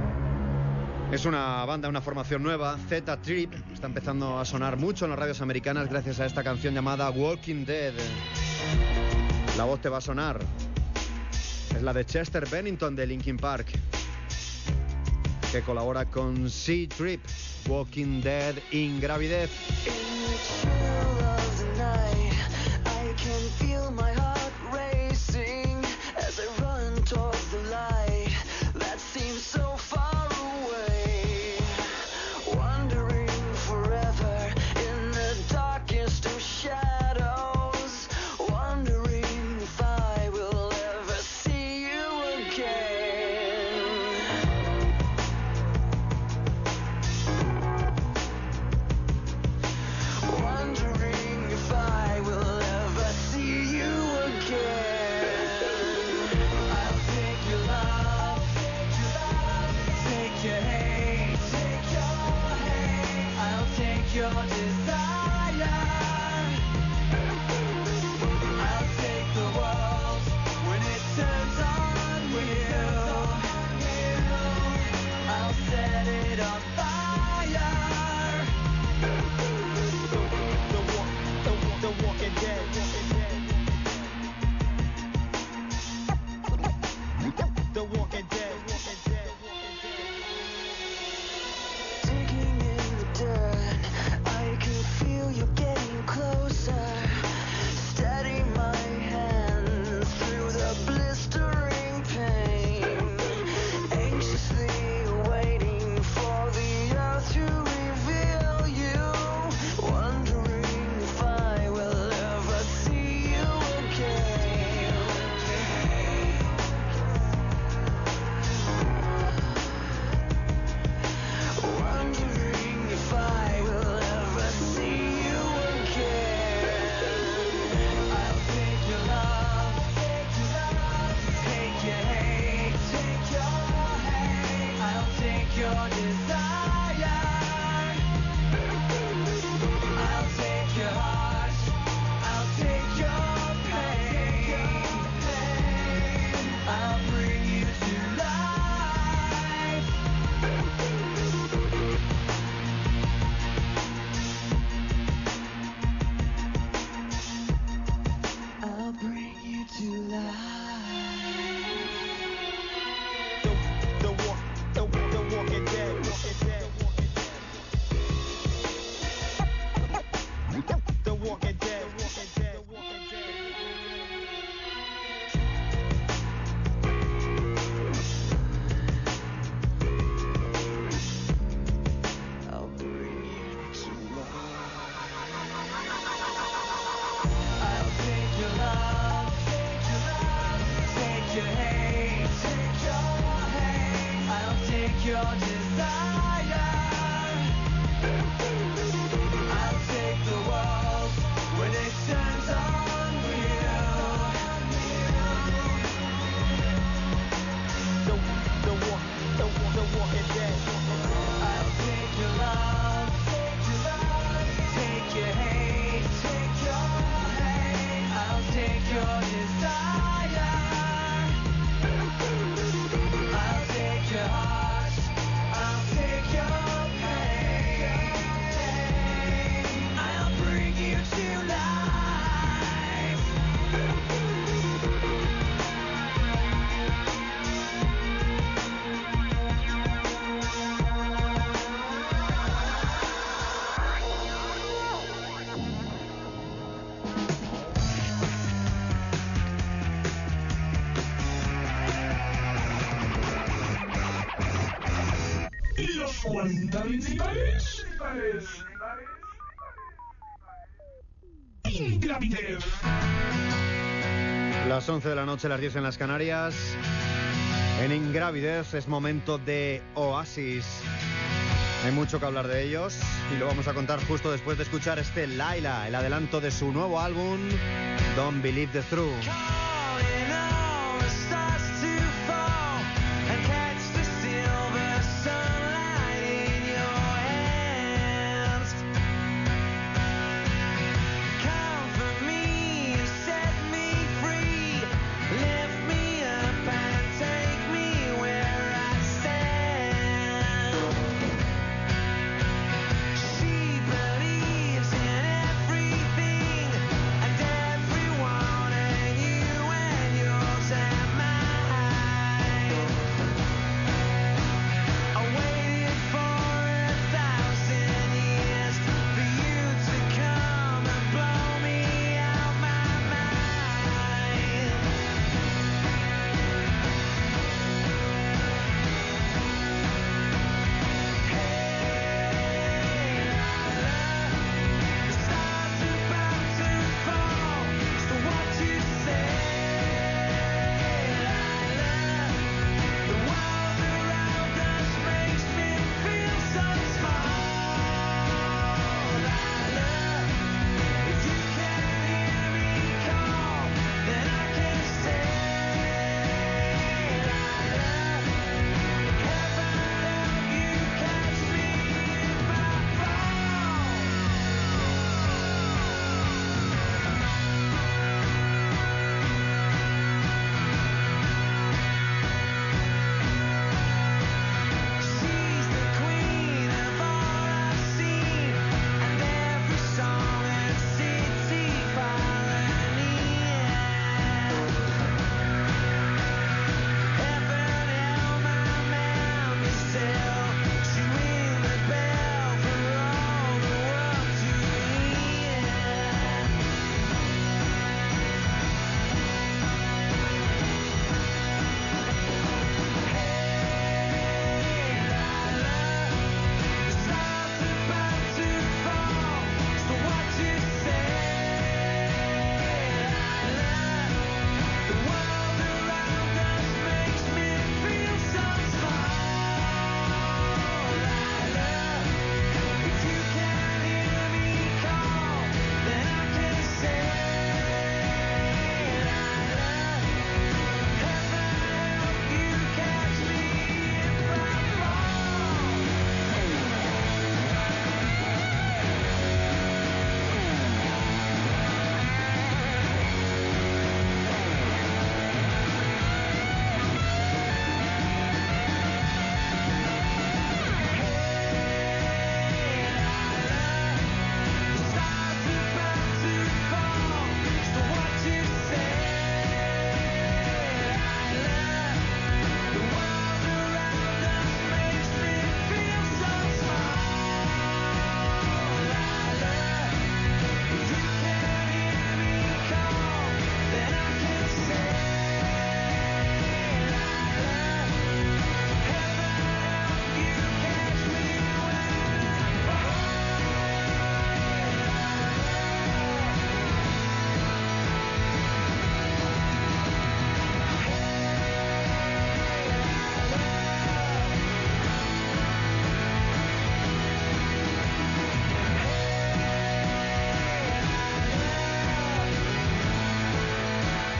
Es una banda, una formación nueva, Z-Trip, está empezando a sonar mucho en las radios americanas gracias a esta canción llamada Walking Dead. La voz te va a sonar. Es la de Chester Bennington de Linkin Park, que colabora con Z-Trip. Walking Dead, Ingravidez. your desire. I'll take the world when it turns unreal. The war is dead. I'll take your love, take your hate, I'll take your desire, I'll take your heart, I'll take your pain, I'll bring you to life. Y los 40 principales. Ingravidez. Las 11 de la noche, las 10 en las Canarias. En Ingravidez es momento de Oasis. Hay mucho que hablar de ellos y lo vamos a contar justo después de escuchar este Laila, el adelanto de su nuevo álbum, Don't Believe the Truth. Calling all the stars to fall and catch the silver sunlight in your hands. Come for me, set me free, lift me up and take me where I stand. She believes in everything and everyone, and you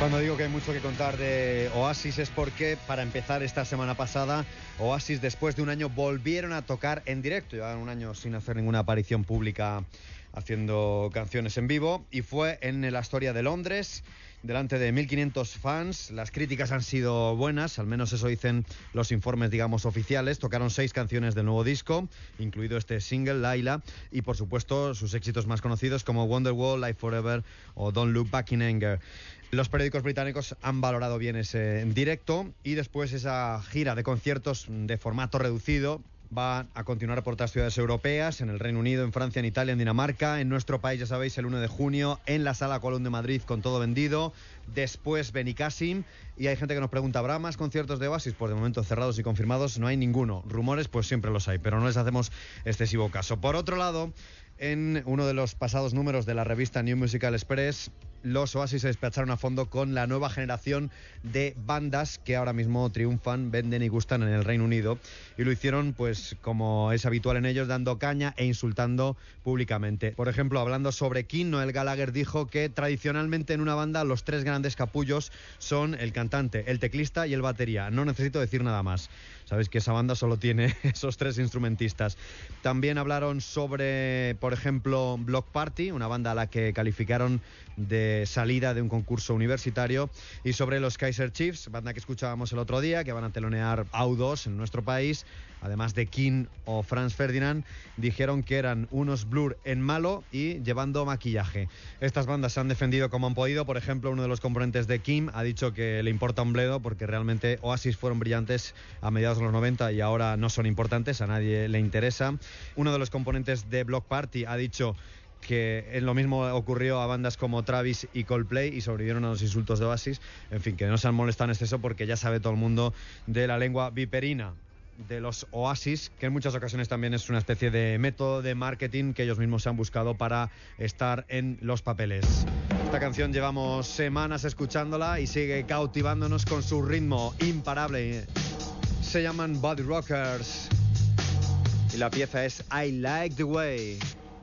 Cuando digo que hay mucho que contar de Oasis es porque, para empezar, esta semana pasada, Oasis, después de un año, volvieron a tocar en directo. Llevaban un año sin hacer ninguna aparición pública haciendo canciones en vivo, y fue en el Astoria de Londres, delante de 1.500 fans. Las críticas han sido buenas, al menos eso dicen los informes, digamos, oficiales. Tocaron 6 canciones del nuevo disco, incluido este single, Laila, y por supuesto sus éxitos más conocidos como Wonderwall, Life Forever o Don't Look Back in Anger. Los periódicos británicos han valorado bien ese directo, y después esa gira de conciertos de formato reducido va a continuar por otras ciudades europeas, en el Reino Unido, en Francia, en Italia, en Dinamarca. En nuestro país, ya sabéis, el 1 de junio, en la Sala Colón de Madrid, con todo vendido. Después Benicàssim. Y hay gente que nos pregunta, ¿habrá más conciertos de Oasis? Pues de momento cerrados y confirmados no hay ninguno. Rumores, pues siempre los hay, pero no les hacemos excesivo caso. Por otro lado, en uno de los pasados números de la revista New Musical Express, los Oasis se despacharon a fondo con la nueva generación de bandas que ahora mismo triunfan, venden y gustan en el Reino Unido, y lo hicieron, pues como es habitual en ellos, dando caña e insultando públicamente. Por ejemplo, hablando sobre King, Noel Gallagher dijo que tradicionalmente en una banda los 3 grandes capullos son el cantante, el teclista y el batería. No necesito decir nada más. Sabéis que esa banda solo tiene esos 3 instrumentistas. También hablaron sobre, por ejemplo, Block Party, una banda a la que calificaron de salida de un concurso universitario, y sobre los Kaiser Chiefs, banda que escuchábamos el otro día, que van a telonear U2 en nuestro país. Además de King o Franz Ferdinand, dijeron que eran unos Blur en malo y llevando maquillaje. Estas bandas se han defendido como han podido. Por ejemplo, uno de los componentes de King ha dicho que le importa un bledo, porque realmente Oasis fueron brillantes a mediados de los 90 y ahora no son importantes, a nadie le interesa. Uno de los componentes de Block Party ha dicho que lo mismo ocurrió a bandas como Travis y Coldplay y sobrevivieron a los insultos de Oasis. En fin, que no se han molestado en exceso, porque ya sabe todo el mundo de la lengua viperina de los Oasis, que en muchas ocasiones también es una especie de método de marketing que ellos mismos se han buscado para estar en los papeles. Esta canción llevamos semanas escuchándola y sigue cautivándonos con su ritmo imparable. Se llaman Body Rockers y la pieza es I Like the Way.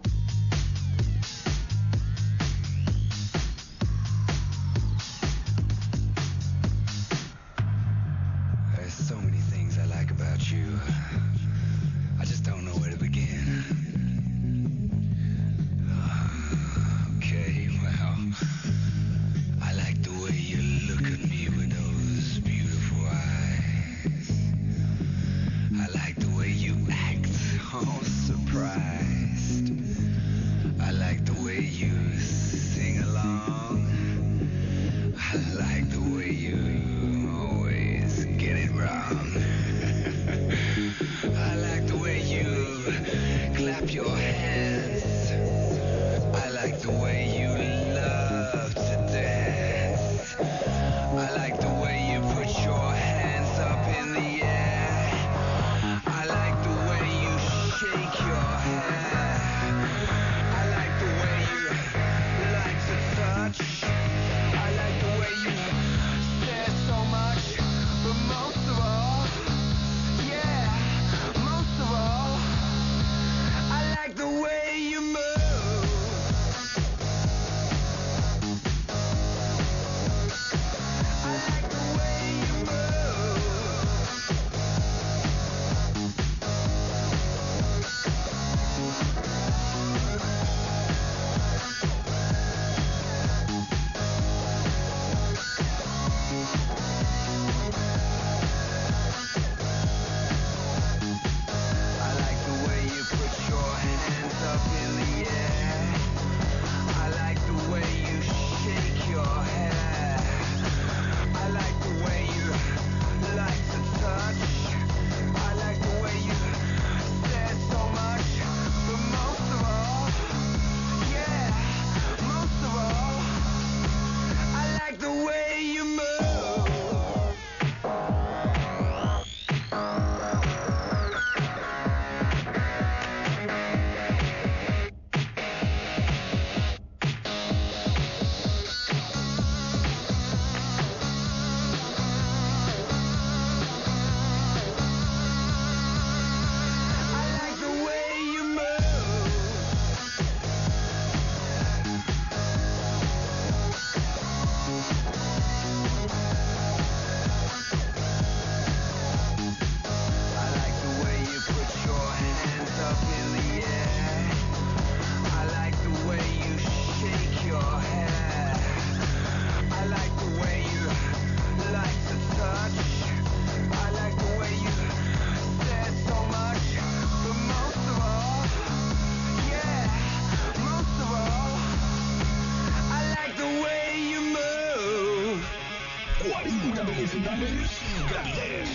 You, I just don't know where to begin. Okay, well, I like the way you look at me with those beautiful eyes. I like the way you act, all surprised. I like the way you sing along. I like the way you always get it wrong. I like the way you clap your hands. I like the way you love to dance. I like the way you put your hands up in the air. I like the way you shake your hair. I like the way you like to touch. I like the way you stare so much, but most of all, the way Feliz Ingravidez.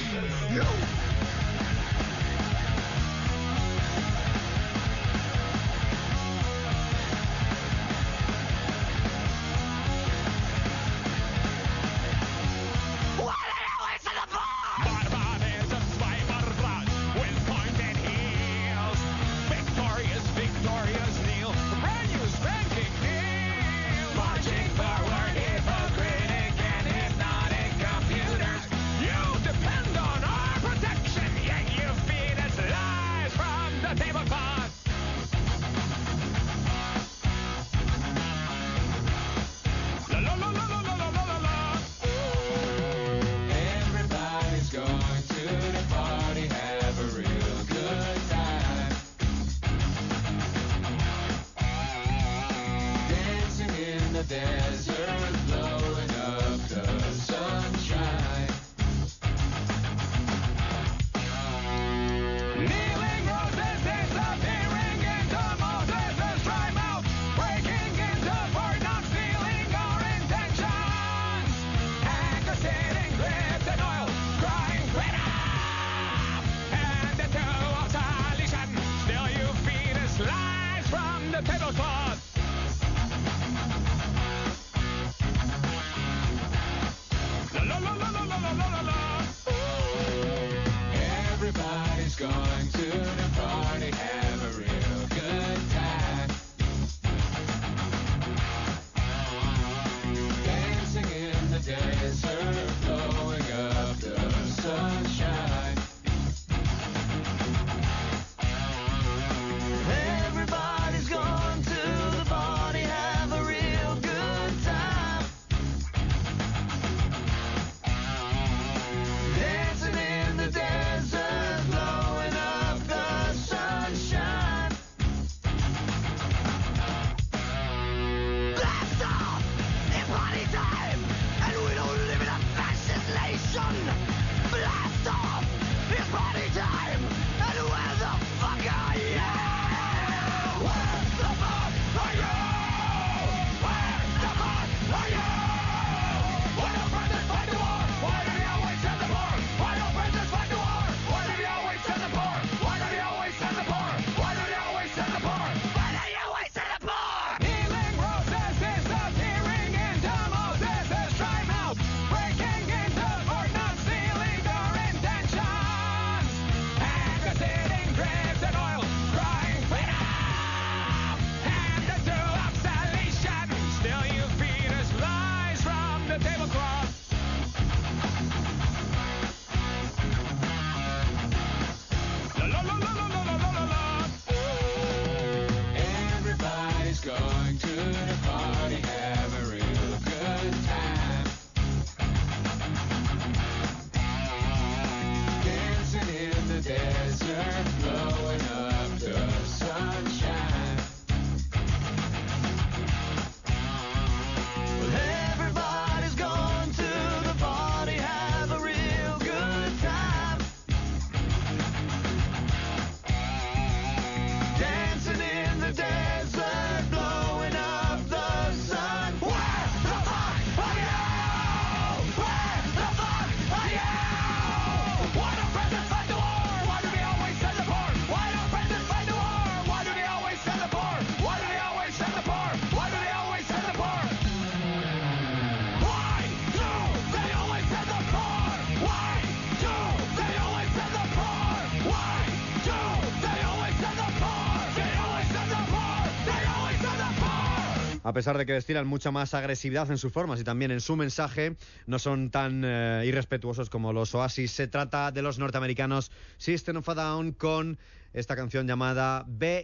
A pesar de que destilan mucha más agresividad en sus formas y también en su mensaje, no son tan irrespetuosos como los Oasis. Se trata de los norteamericanos System of a Down con esta canción llamada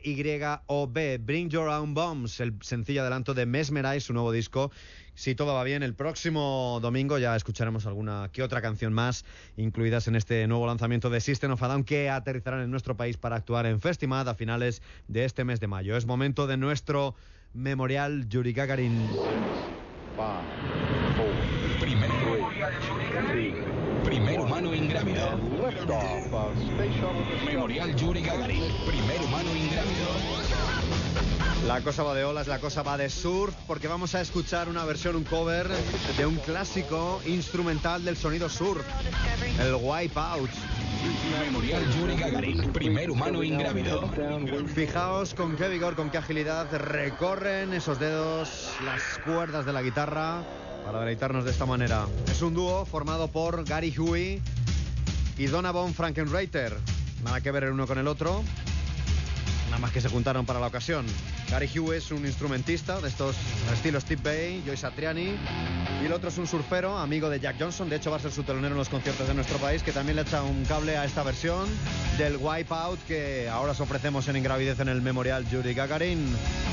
BYOB, Bring Your Own Bombs, el sencillo adelanto de Mesmerize, su nuevo disco. Si todo va bien, el próximo domingo ya escucharemos alguna que otra canción más incluidas en este nuevo lanzamiento de System of a Down, que aterrizarán en nuestro país para actuar en Festimad a finales de este mes de mayo. Es momento de nuestro Memorial Yuri Gagarin. Primer humano ingrávido. Memorial Yuri Gagarin. Primer humano ingrávido. La cosa va de olas, la cosa va de surf, porque vamos a escuchar una versión, un cover de un clásico instrumental del sonido surf, el Wipeout. Memorial Yuri Gagarin, primer humano ingrávido. Fijaos con qué vigor, con qué agilidad recorren esos dedos las cuerdas de la guitarra para deleitarnos de esta manera. Es un dúo formado por Gary Huey y Donovan Frankenreiter. Nada que ver el uno con el otro, nada más que se juntaron para la ocasión. Gary Huey es un instrumentista de estos estilos Steve Vai, Joe Satriani, y el otro es un surfero, amigo de Jack Johnson. De hecho va a ser su telonero en los conciertos de nuestro país, que también le echa un cable a esta versión del Wipeout que ahora os ofrecemos en Ingravidez en el Memorial Yuri Gagarin.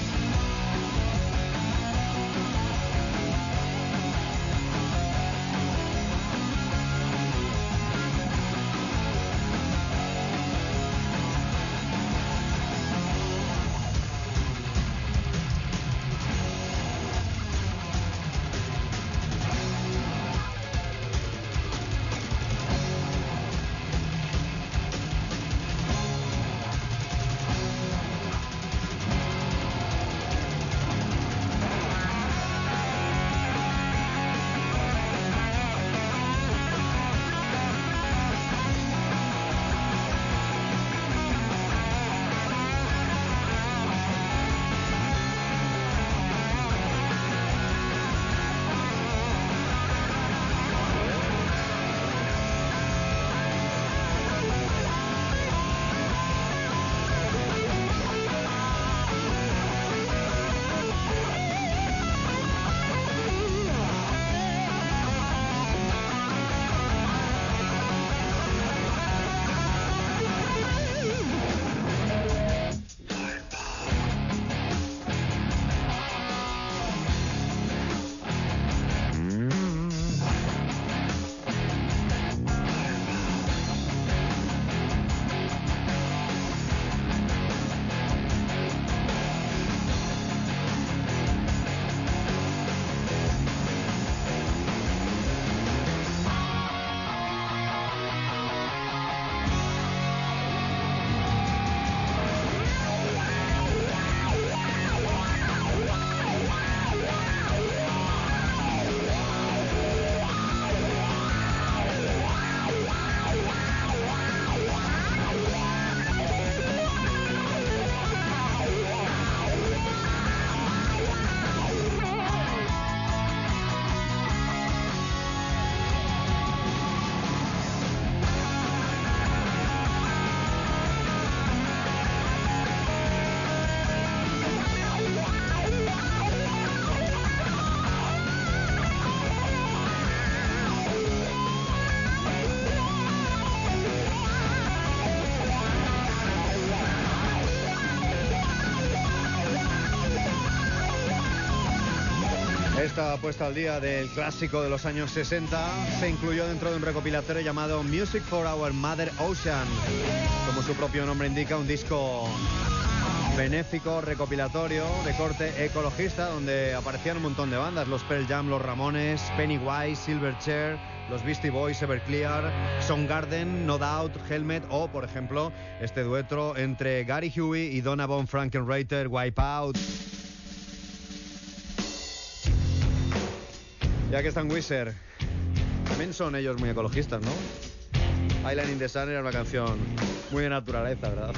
Esta puesta al día del clásico de los años 60 se incluyó dentro de un recopilatorio llamado Music for Our Mother Ocean. Como su propio nombre indica, un disco benéfico, recopilatorio, de corte ecologista, donde aparecían un montón de bandas: los Pearl Jam, los Ramones, Pennywise, Silverchair, los Beastie Boys, Everclear, Soundgarden, No Doubt, Helmet, o, por ejemplo, este dueto entre Gary Huey y Donovan Frankenreiter, Wipeout. Ya que están Wizard, también son ellos muy ecologistas, ¿no? Island in the Sun era una canción muy de naturaleza, ¿verdad?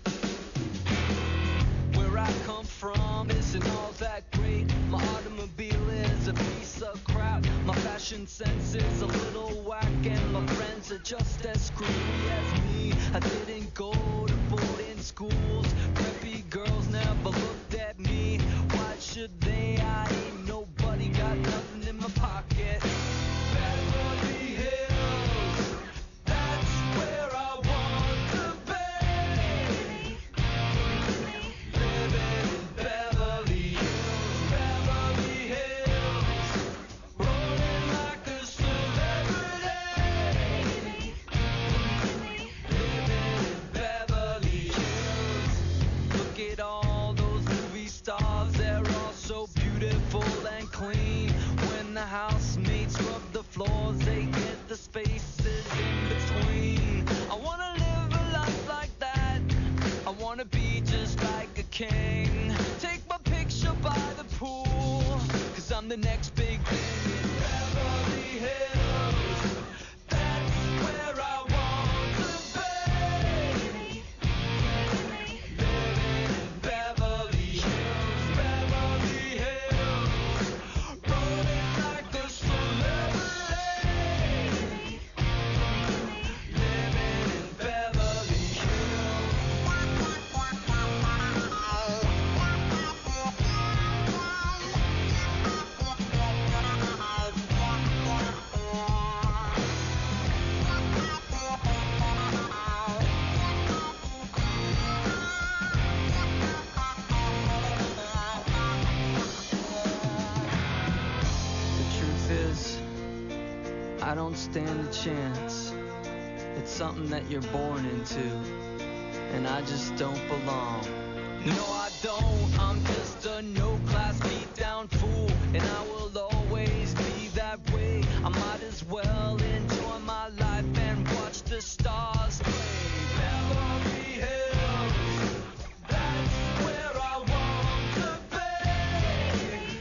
Where I come from isn't all that great. My automobile is a piece of crap. My fashion sense is a little whack, and my friends are just as screwy as me. I didn't go to boarding schools. Preppy girls never looked at me. Why should they? I ain't nobody, got nothing in my pocket. Beverly Hills, that's where I want to be. Living in Beverly Hills, rolling like a celebrity. Living in Beverly Hills. Look at all those movie stars, they're all so beautiful and clean. When the housemates rub the floors, they get the spaces in between. I wanna live a life like that. I wanna be just like a king. Take I don't stand a chance. It's something that you're born into, and I just don't belong. No, I don't. I'm just a no-class beat-down fool, and I will always be that way. I might as well enjoy my life and watch the stars play. Beverly Hills, that's where I want to be.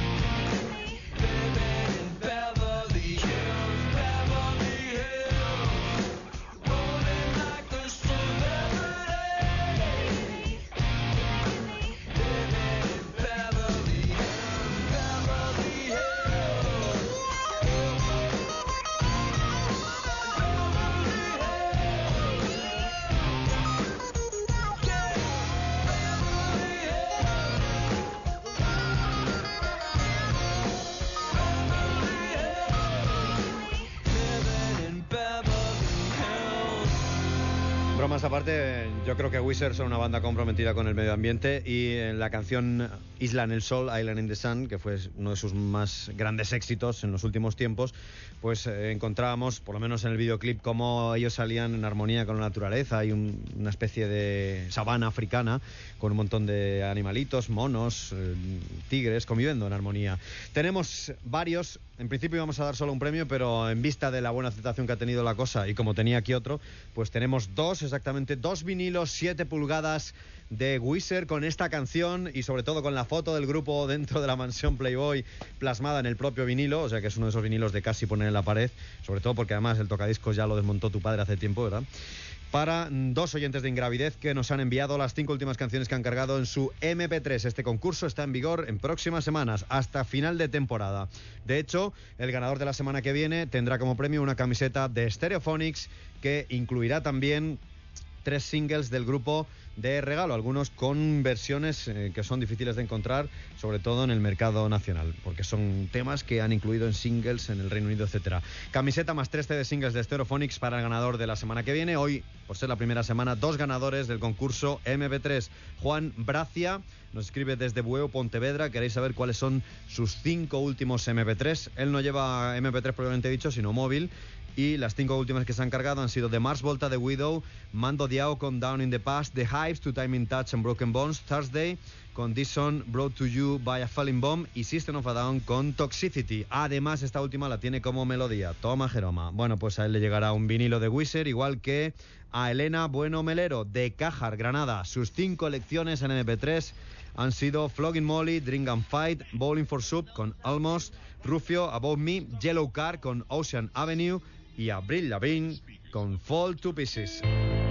Living in Beverly Hills, Beverly Hills, rolling like a celebrity. Living in Beverly Hills, Beverly Hills. Bromas aparte, yo creo que Weezer son una banda comprometida con el medio ambiente y en la canción Isla en el Sol, Island in the Sun, que fue uno de sus más grandes éxitos en los últimos tiempos, pues encontrábamos, por lo menos en el videoclip, cómo ellos salían en armonía con la naturaleza. Hay una especie de sabana africana con un montón de animalitos, monos, tigres, conviviendo en armonía. Tenemos varios. En principio íbamos a dar solo un premio, pero en vista de la buena aceptación que ha tenido la cosa y como tenía aquí otro, pues tenemos exactamente dos vinilos 7 pulgadas de Weezer con esta canción y sobre todo con la foto del grupo dentro de la mansión Playboy plasmada en el propio vinilo, o sea que es uno de esos vinilos de casi poner en la pared, sobre todo porque además el tocadiscos ya lo desmontó tu padre hace tiempo, ¿verdad? Para dos oyentes de Ingravidez que nos han enviado las 5 últimas canciones que han cargado en su MP3. Este concurso está en vigor en próximas semanas, hasta final de temporada. De hecho, el ganador de la semana que viene tendrá como premio una camiseta de Stereophonics que incluirá también 3 singles del grupo de regalo, algunos con versiones que son difíciles de encontrar, sobre todo en el mercado nacional, porque son temas que han incluido en singles en el Reino Unido, etcétera. Camiseta más 3 CD singles de Stereophonics para el ganador de la semana que viene. Hoy, por ser la primera semana, 2 ganadores del concurso MP3. Juan Bracia nos escribe desde Bueu, Pontevedra. Queréis saber cuáles son sus 5 últimos MP3. Él no lleva MP3 propiamente dicho, sino móvil. Y las 5 últimas que se han cargado han sido The Mars Volta de Widow, Mando Diao con Down in the Past, The Hives, To Time in Touch and Broken Bones, Thursday con This Song Brought to You by a Falling Bomb y System of a Down con Toxicity. Además, esta última la tiene como melodía. Toma, Jeroma. Bueno, pues a él le llegará un vinilo de Weezer, igual que a Elena Bueno Melero de Cájar, Granada. Sus 5 elecciones en MP3 han sido Flogging Molly, Drink and Fight, Bowling for Soup con Almost, Rufio, Above Me, Yellow Car con Ocean Avenue y Avril Lavigne con Fall to Pieces.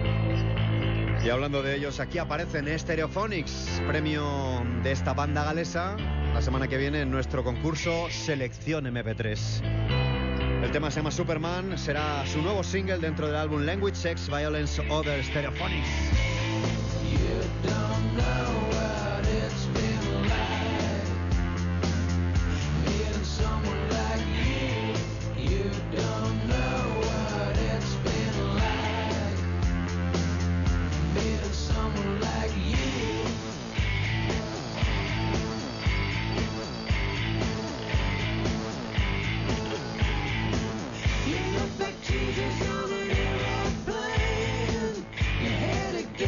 Y hablando de ellos, aquí aparecen Stereophonics, premio de esta banda galesa, la semana que viene en nuestro concurso Selección MP3. El tema se llama Superman, será su nuevo single dentro del álbum Language, Sex, Violence, Other Stereophonics. Jesus on an aeroplane, you're headed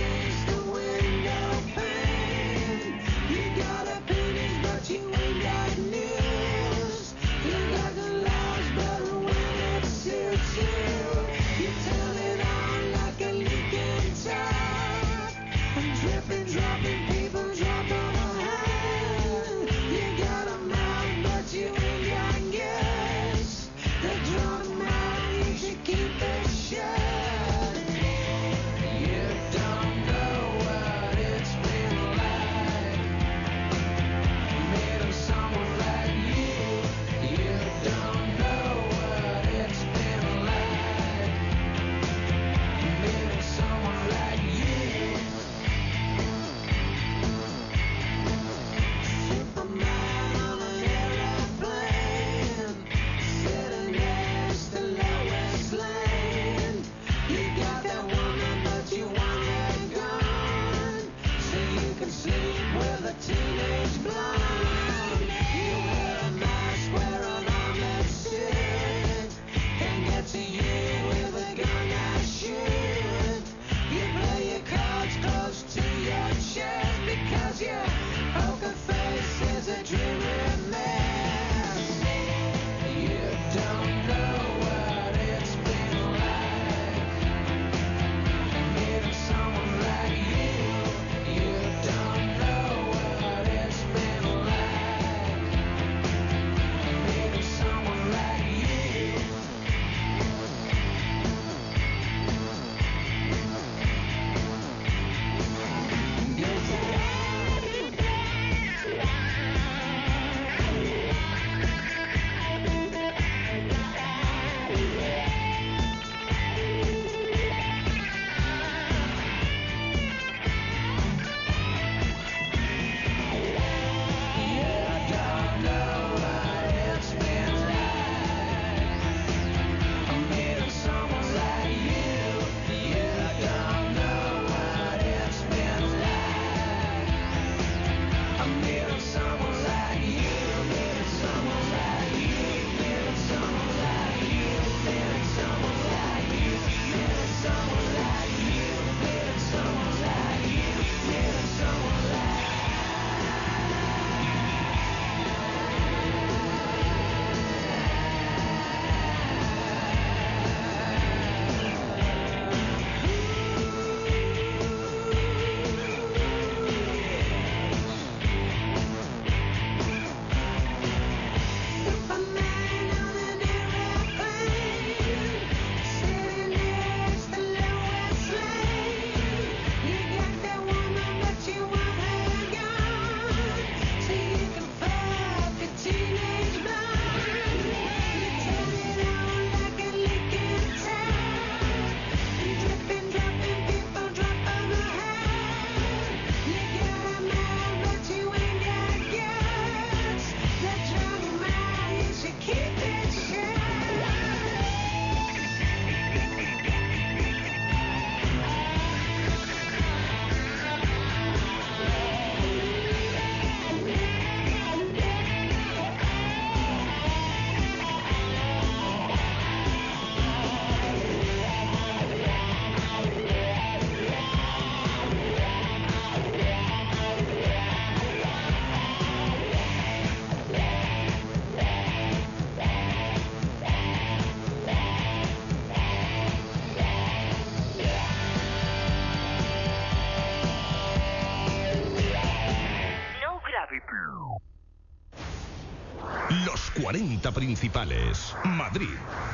Los 40 principales. Madrid.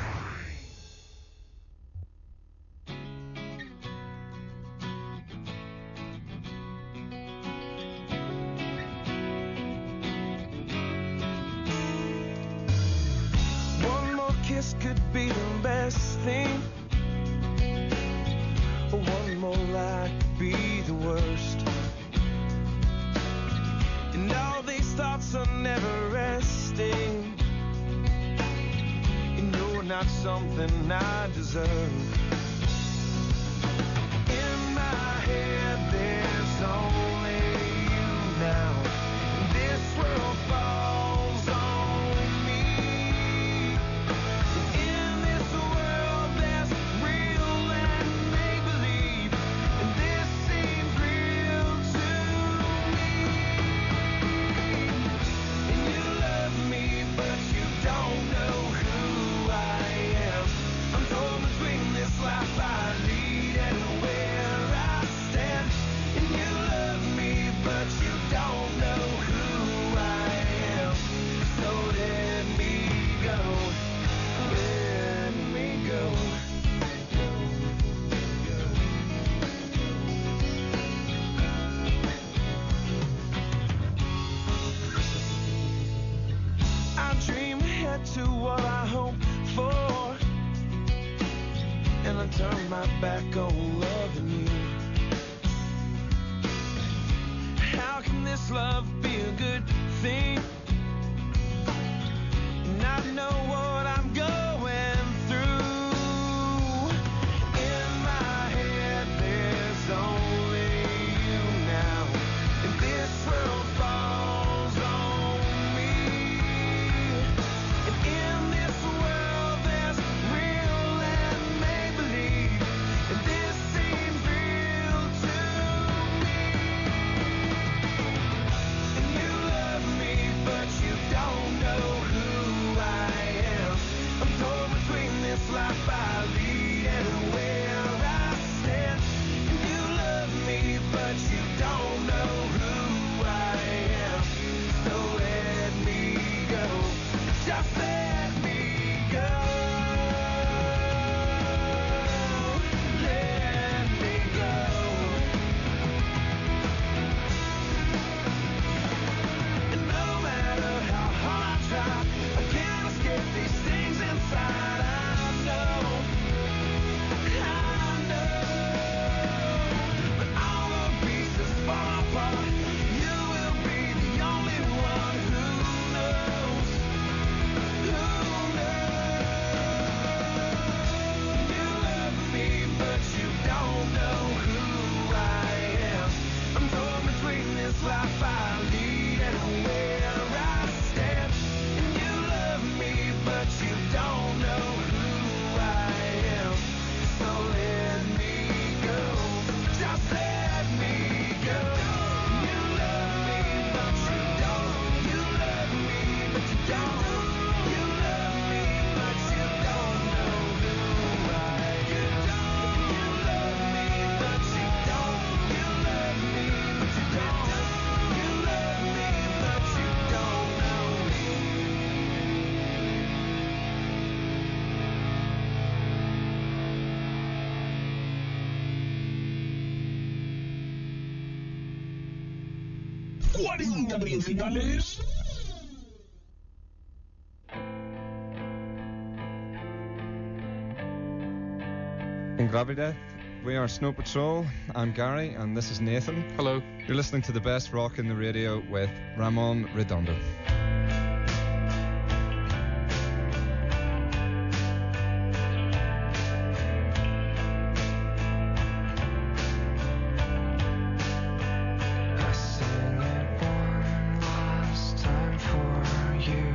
One more kiss could be the best thing. One more lie could be the worst. And all these thoughts are never resting. And you're not something I deserve. In my head there's only you now. And this world falls on me. In this world there's real and make-believe. And this seems real to me. And you love me, but you don't know who I am. I'm torn between this life I lead and where I stand. And you love me, but you don't know who I am. So let me go. Let me go. I dream ahead to what I hope for, and I turn my back on loving you. How can this love be a good thing? And I know what I'm going through. In my head there's only you now. And this world falls on me. And in this world there's real and make-believe. And this seems real to me. And you love me, but you don't know who I am. I'm torn between this life I lead and where I stand. And you love me, but you don't know who I am. So let me go. Just let me go. Let me go. And no matter how hard I try, I can't escape these things inside. I know. But all the pieces fall apart. You will be the only one who knows. Who knows? You love me, but you don't know who I am. I'm torn between this life I lead and where I stand. And you love me, but you don't know who I am. So let me go. Just let me go. You love me, but you don't. You love me, but you don't. You love me, but you don't know who I am. You love me, but you don't. You love me, but you don't. You love me, but you don't know me. ¿40 principales? In Gravideth, we are Snow Patrol. I'm Gary, and this is Nathan. Hello. You're listening to the best rock in the radio with Ramon Redondo. I sang it one last time for you.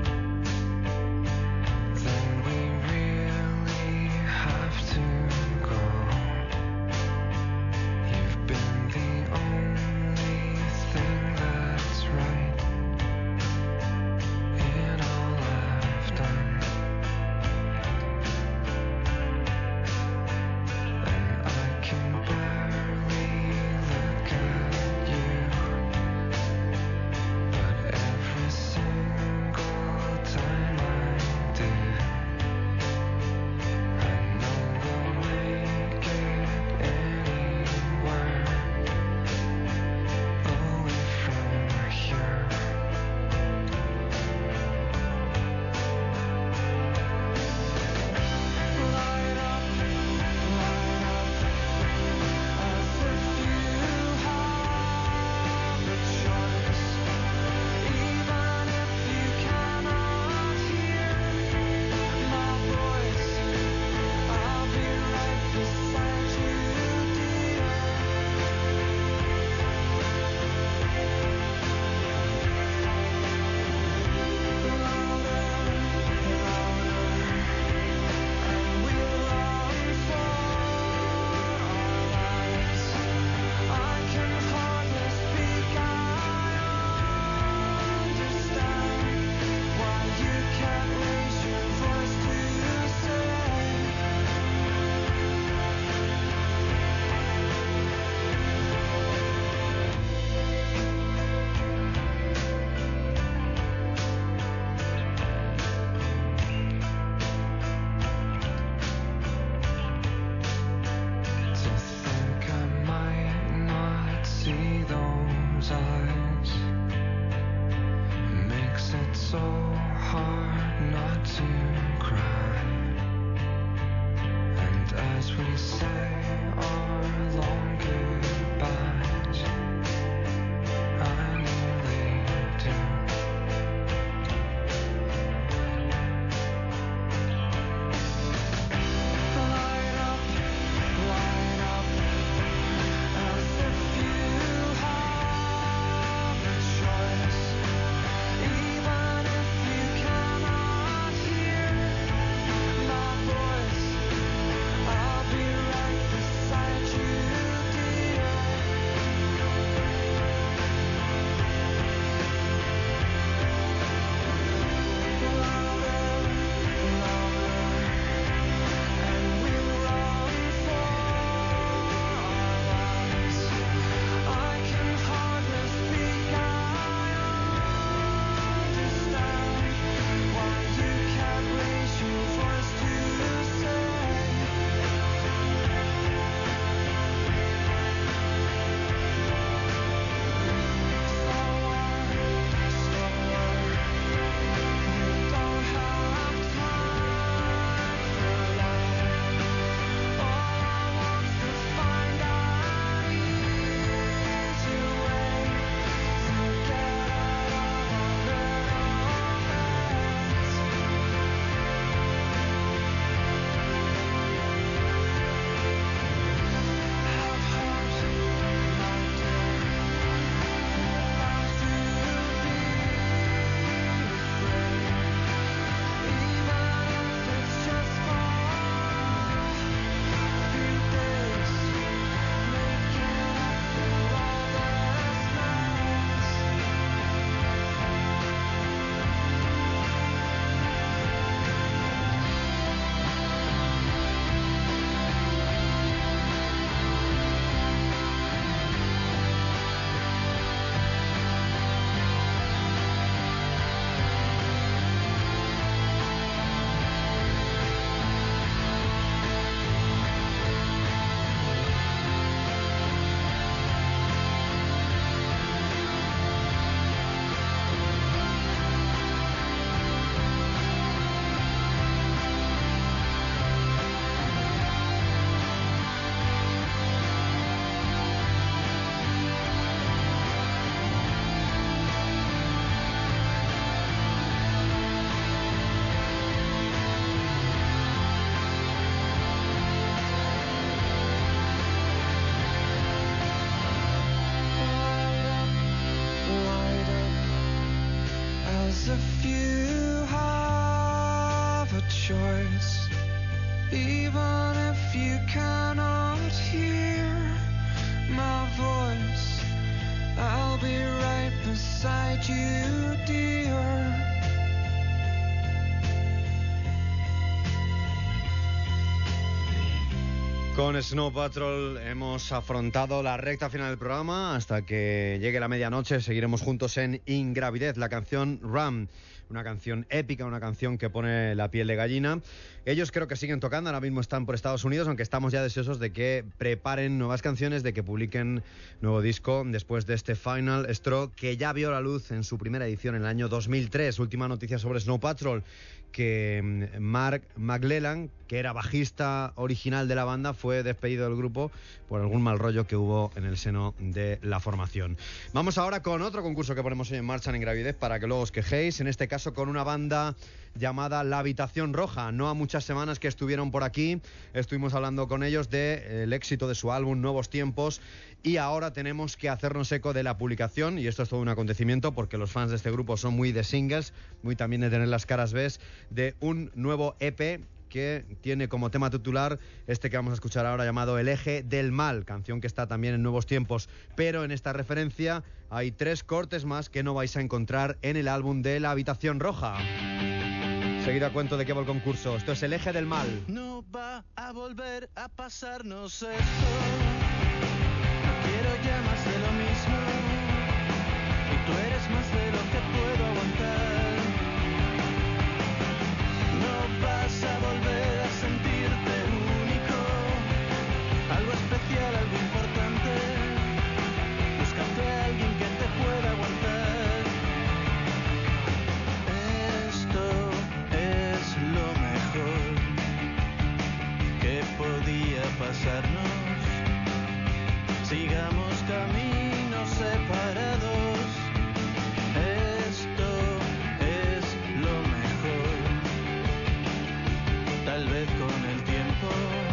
Then we really have to go. You've been the only thing that's right. As if you have a choice, even if you cannot hear my voice, I'll be right beside you, dear. Con Snow Patrol hemos afrontado la recta final del programa. Hasta que llegue la medianoche seguiremos juntos en Ingravidez, la canción Ram. Una canción épica, una canción que pone la piel de gallina. Ellos creo que siguen tocando, ahora mismo están por Estados Unidos, aunque estamos ya deseosos de que preparen nuevas canciones, de que publiquen nuevo disco después de este Final Straw, que ya vio la luz en su primera edición en el año 2003. Última noticia sobre Snow Patrol, que Mark McClellan, que era bajista original de la banda, fue despedido del grupo por algún mal rollo que hubo en el seno de la formación. Vamos ahora con otro concurso que ponemos hoy en marcha en Ingravidez para que luego os quejéis, en este caso con una banda llamada La Habitación Roja. No ha muchas semanas que estuvieron por aquí, estuvimos hablando con ellos del éxito de su álbum Nuevos Tiempos, y ahora tenemos que hacernos eco de la publicación, y esto es todo un acontecimiento porque los fans de este grupo son muy de singles, muy también de tener las caras B, de un nuevo EP que tiene como tema titular este que vamos a escuchar ahora, llamado El Eje del Mal, canción que está también en Nuevos Tiempos, pero en esta referencia hay 3 cortes más que no vais a encontrar en el álbum de La Habitación Roja. Seguida cuento de qué va el concurso. Esto es El Eje del Mal. No va a volver a pasarnos esto. No quiero ya más de lo mismo, y tú eres más de lo que puedo aguantar. No vas a volver a sentirte único, algo especial, algo importante. Búscate a alguien que te pueda aguantar. Esto es lo mejor que podía pasarnos. Sigamos caminos separados. Esto es lo mejor. Tal vez con el tiempo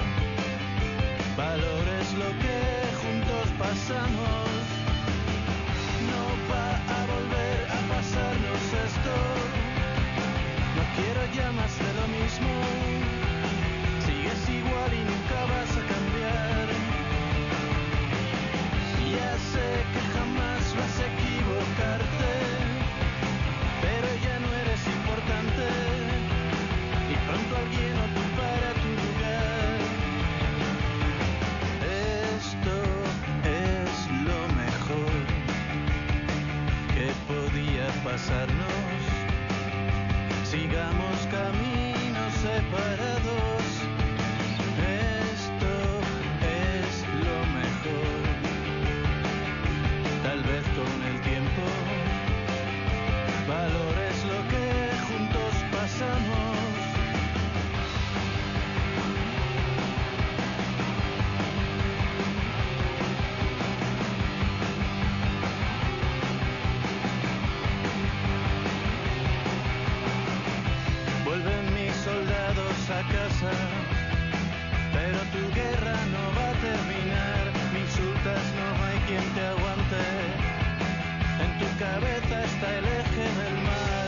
valores lo que juntos pasamos. No va a volver a pasarnos esto. No quiero ya más de lo mismo. Sigues igual y nunca vas a cambiar. Ya sé que jamás vas a equivocarte, pero ya no eres importante, y pronto alguien ocupará tu lugar. Esto es lo mejor que podía pasarnos. Sigamos caminos separados. Esto es lo mejor. Tal vez con el tiempo valores lo que juntos pasamos. Vuelven mis soldados a casa, pero tu guerra no va a terminar. Me insultas, no hay quien te aguante. En tu cabeza está el eje del mal.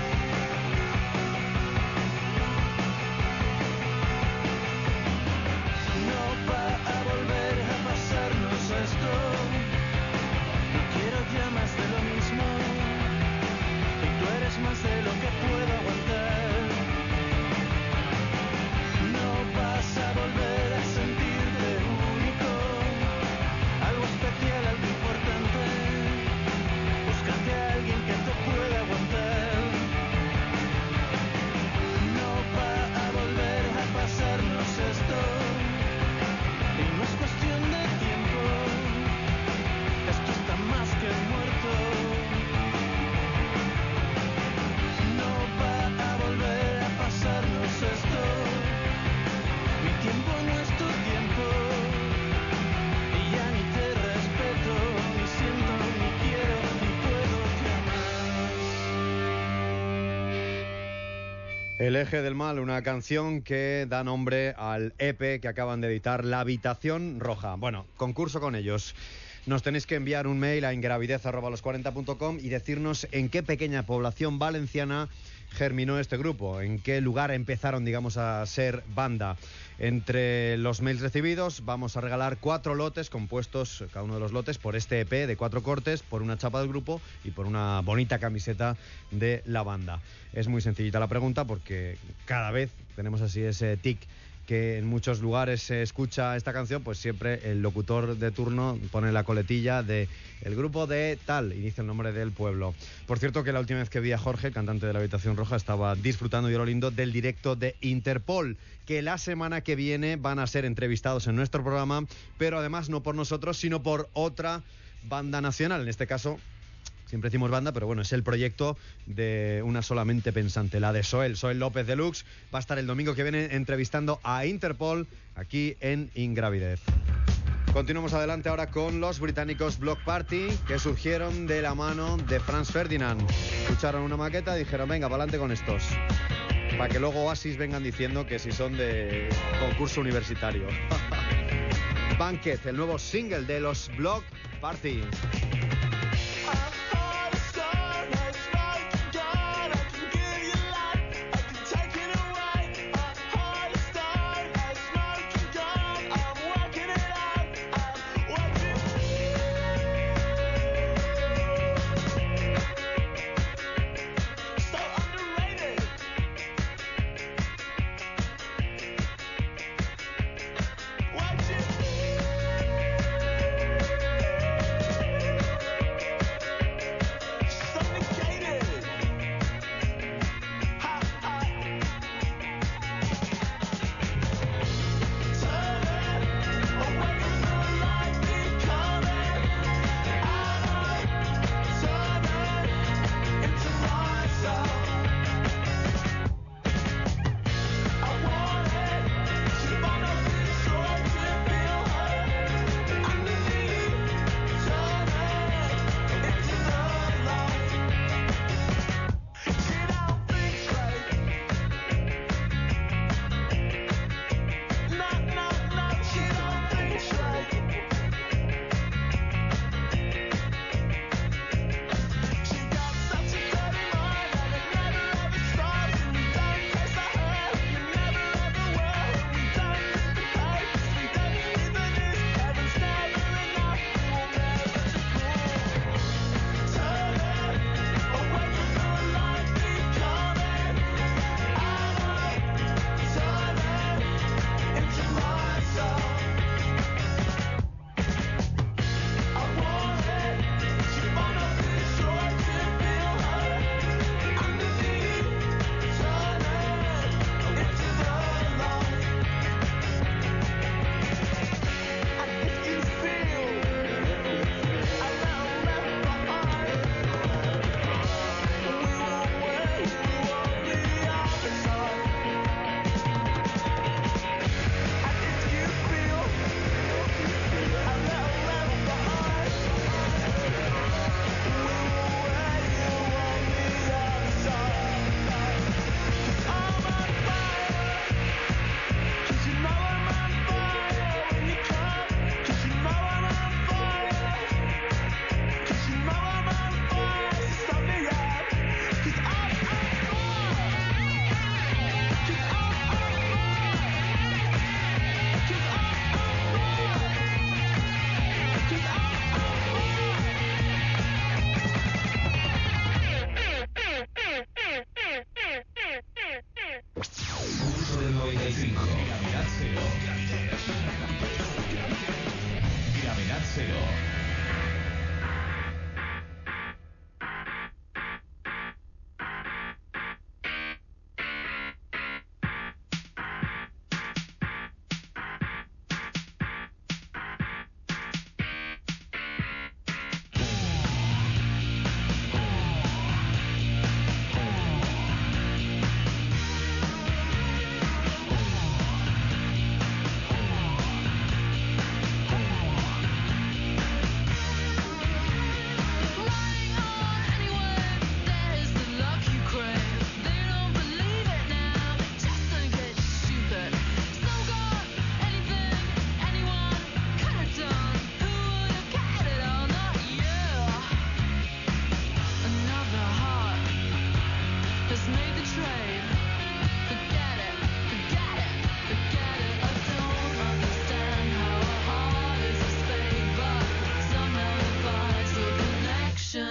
No va a volver a pasarnos esto. No quiero ya más de lo mismo, y tú eres más de lo que puedo aguantar. No vas a volver a sentirte único, algo especial, algo importante. Búscate a alguien que te pueda aguantar. No va a volver a pasarnos esto, y no es cuestión de tiempo. Esto está más que muerto. No va a volver a pasarnos esto. Mi tiempo no es tu tiempo, y ya ni te respeto, ni siento, ni quiero, ni puedo jamás. El Eje del Mal, una canción que da nombre al EP que acaban de editar, La Habitación Roja. Bueno, concurso con ellos. Nos tenéis que enviar un mail a ingravidez@los40.com y decirnos en qué pequeña población valenciana germinó este grupo, en qué lugar empezaron, digamos, a ser banda. Entre los mails recibidos vamos a regalar 4 lotes compuestos, cada uno de los lotes, por este EP de 4 cortes, por una chapa del grupo y por una bonita camiseta de la banda. Es muy sencillita la pregunta porque cada vez tenemos así ese tic que en muchos lugares se escucha esta canción, pues siempre el locutor de turno pone la coletilla de el grupo de tal, y dice el nombre del pueblo. Por cierto que la última vez que vi a Jorge, cantante de La Habitación Roja, estaba disfrutando, y lo lindo, del directo de Interpol, que la semana que viene van a ser entrevistados en nuestro programa, pero además no por nosotros, sino por otra banda nacional, en este caso... Siempre decimos banda, pero bueno, es el proyecto de una solamente pensante, la de Soel López Deluxe. Va a estar el domingo que viene entrevistando a Interpol aquí en Ingravidez. Continuamos adelante ahora con los británicos Block Party, que surgieron de la mano de Franz Ferdinand. Escucharon una maqueta y dijeron, venga, para adelante con estos. Para que luego Oasis vengan diciendo que si son de concurso universitario. Banquet, el nuevo single de los Block Party.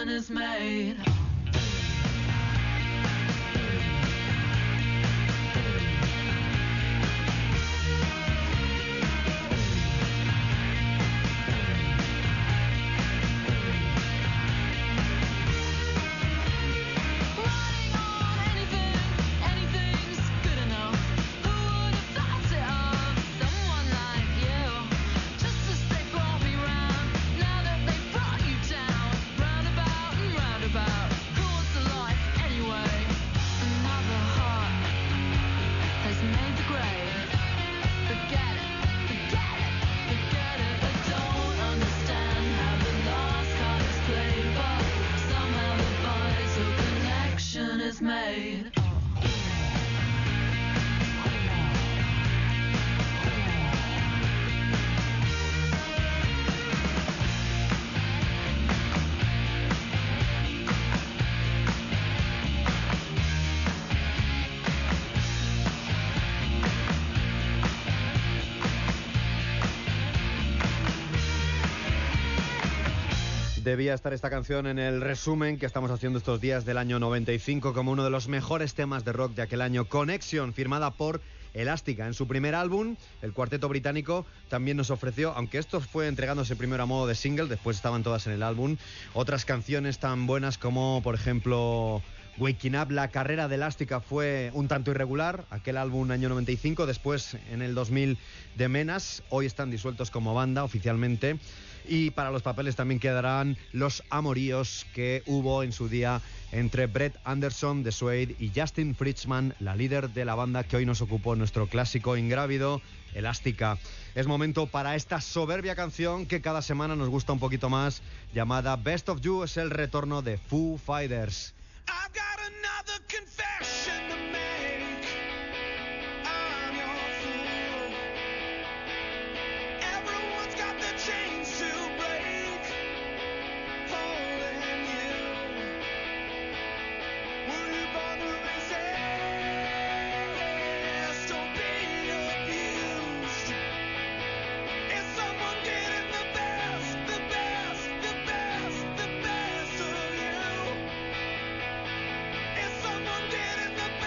connection is made. Debía estar esta canción en el resumen que estamos haciendo estos días del año 95 como uno de los mejores temas de rock de aquel año. Connection, firmada por Elástica. En su primer álbum, el cuarteto británico también nos ofreció, aunque esto fue entregándose primero a modo de single, después estaban todas en el álbum, otras canciones tan buenas como, por ejemplo, Waking Up. La carrera de Elástica fue un tanto irregular, aquel álbum año 95, después en el 2000 de Menas. Hoy están disueltos como banda oficialmente. Y para los papeles también quedarán los amoríos que hubo en su día entre Brett Anderson de Suede y Justin Fritzman, la líder de la banda que hoy nos ocupó nuestro clásico ingrávido, Elástica. Es momento para esta soberbia canción que cada semana nos gusta un poquito más, llamada Best of You. Es el retorno de Foo Fighters. I've got another confession to make. I'm your fool. Everyone's got the chains to break, holding you. Were you born to resist or be abused? Is someone getting the best, the best, the best, the best of you? Is someone getting the best?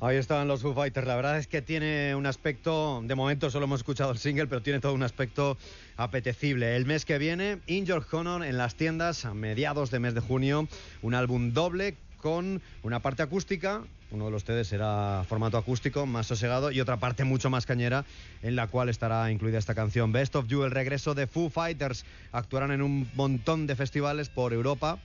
Ahí estaban los Foo Fighters. La verdad es que tiene un aspecto, de momento solo hemos escuchado el single, pero tiene todo un aspecto apetecible. El mes que viene, In Your Honor en las tiendas a mediados de mes de junio, un álbum doble con una parte acústica, uno de los CDs será formato acústico, más sosegado, y otra parte mucho más cañera, en la cual estará incluida esta canción, Best of You, el regreso de Foo Fighters. Actuarán en un montón de festivales por Europa,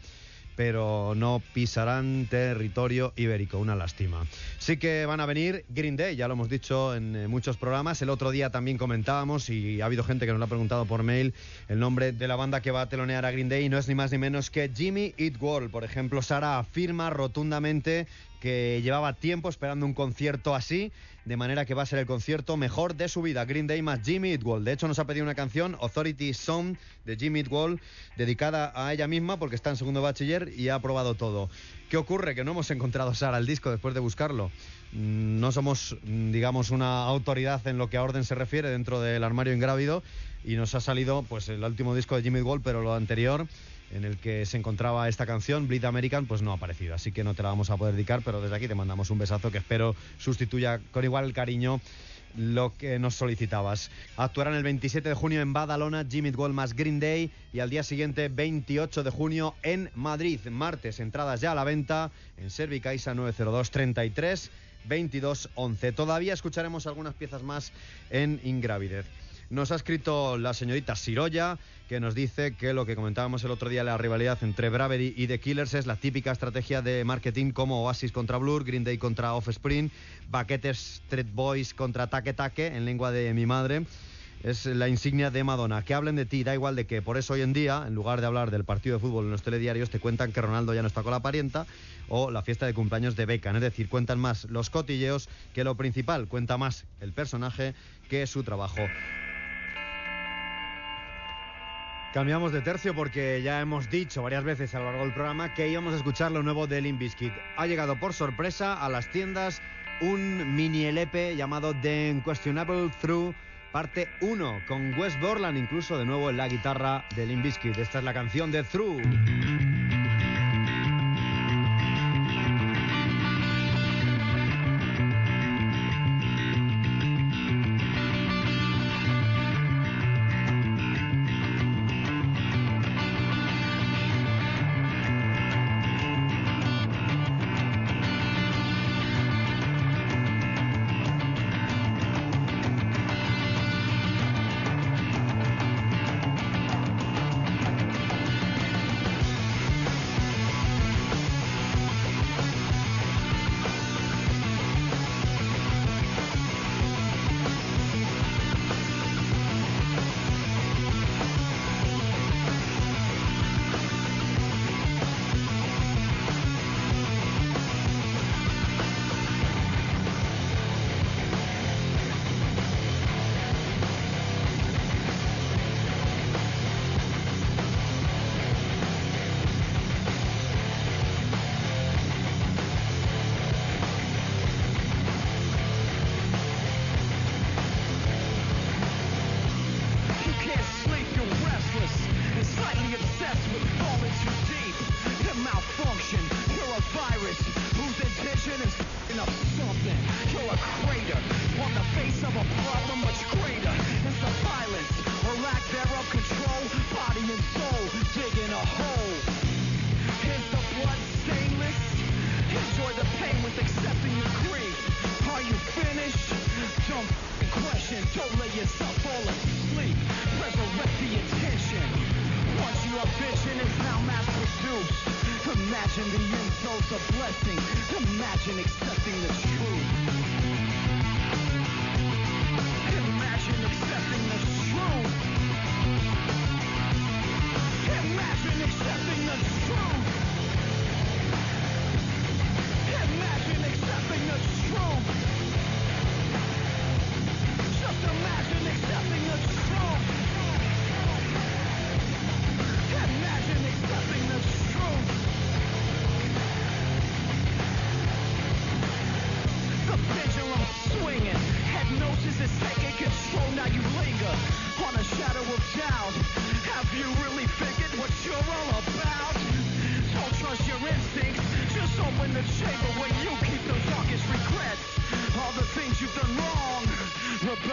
pero no pisarán territorio ibérico, una lástima. Sí que van a venir Green Day, ya lo hemos dicho en muchos programas. El otro día también comentábamos, y ha habido gente que nos lo ha preguntado por mail, el nombre de la banda que va a telonear a Green Day, y no es ni más ni menos que Jimmy Eat World. Por ejemplo, Sara afirma rotundamente que llevaba tiempo esperando un concierto así, de manera que va a ser el concierto mejor de su vida. Green Day más Jimmy Eat World. De hecho, nos ha pedido una canción, Authority Song, de Jimmy Eat World, dedicada a ella misma, porque está en segundo bachiller y ha aprobado todo. ¿Qué ocurre? Que no hemos encontrado, Sara, el disco después de buscarlo. No somos, digamos, una autoridad en lo que a orden se refiere dentro del armario ingrávido, y nos ha salido pues el último disco de Jimmy Eat World, pero lo anterior, en el que se encontraba esta canción, Bleed American, pues no ha aparecido, así que no te la vamos a poder dedicar, pero desde aquí te mandamos un besazo que espero sustituya con igual cariño lo que nos solicitabas. Actuarán el 27 de junio en Badalona, Jimmy Eat World más Green Day, y al día siguiente, 28 de junio, en Madrid. Martes, entradas ya a la venta en Servicaixa 902 33 22 11. Todavía escucharemos algunas piezas más en Ingravidez. Nos ha escrito la señorita Siroya, que nos dice que lo que comentábamos el otro día, la rivalidad entre Bravery y The Killers, es la típica estrategia de marketing como Oasis contra Blur, Green Day contra Offspring, Buckethead Street Boys contra Take Take, en lengua de mi madre. Es la insignia de Madonna. Que hablen de ti, da igual de qué. Por eso hoy en día, en lugar de hablar del partido de fútbol en los telediarios, te cuentan que Ronaldo ya no está con la parienta, o la fiesta de cumpleaños de Beckham. Es decir, cuentan más los cotilleos que lo principal. Cuenta más el personaje que su trabajo. Cambiamos de tercio porque ya hemos dicho varias veces a lo largo del programa que íbamos a escuchar lo nuevo de Limp Bizkit. Ha llegado por sorpresa a las tiendas un mini LP llamado The Unquestionable Truth, parte 1, con Wes Borland incluso de nuevo en la guitarra de Limp Bizkit. Esta es la canción de Through. Imagine the insults a blessing. Imagine accepting the truth. Imagine accepting the truth. Imagine accepting the truth. Imagine accepting the truth. Just imagine accepting the truth. Imagine accepting the truth. The pendulum swinging, hypnosis is taking control. Now you linger on a shadow of doubt. Have you really figured what you're all about? Don't trust your instincts, just open the chamber where you keep the darkest regrets.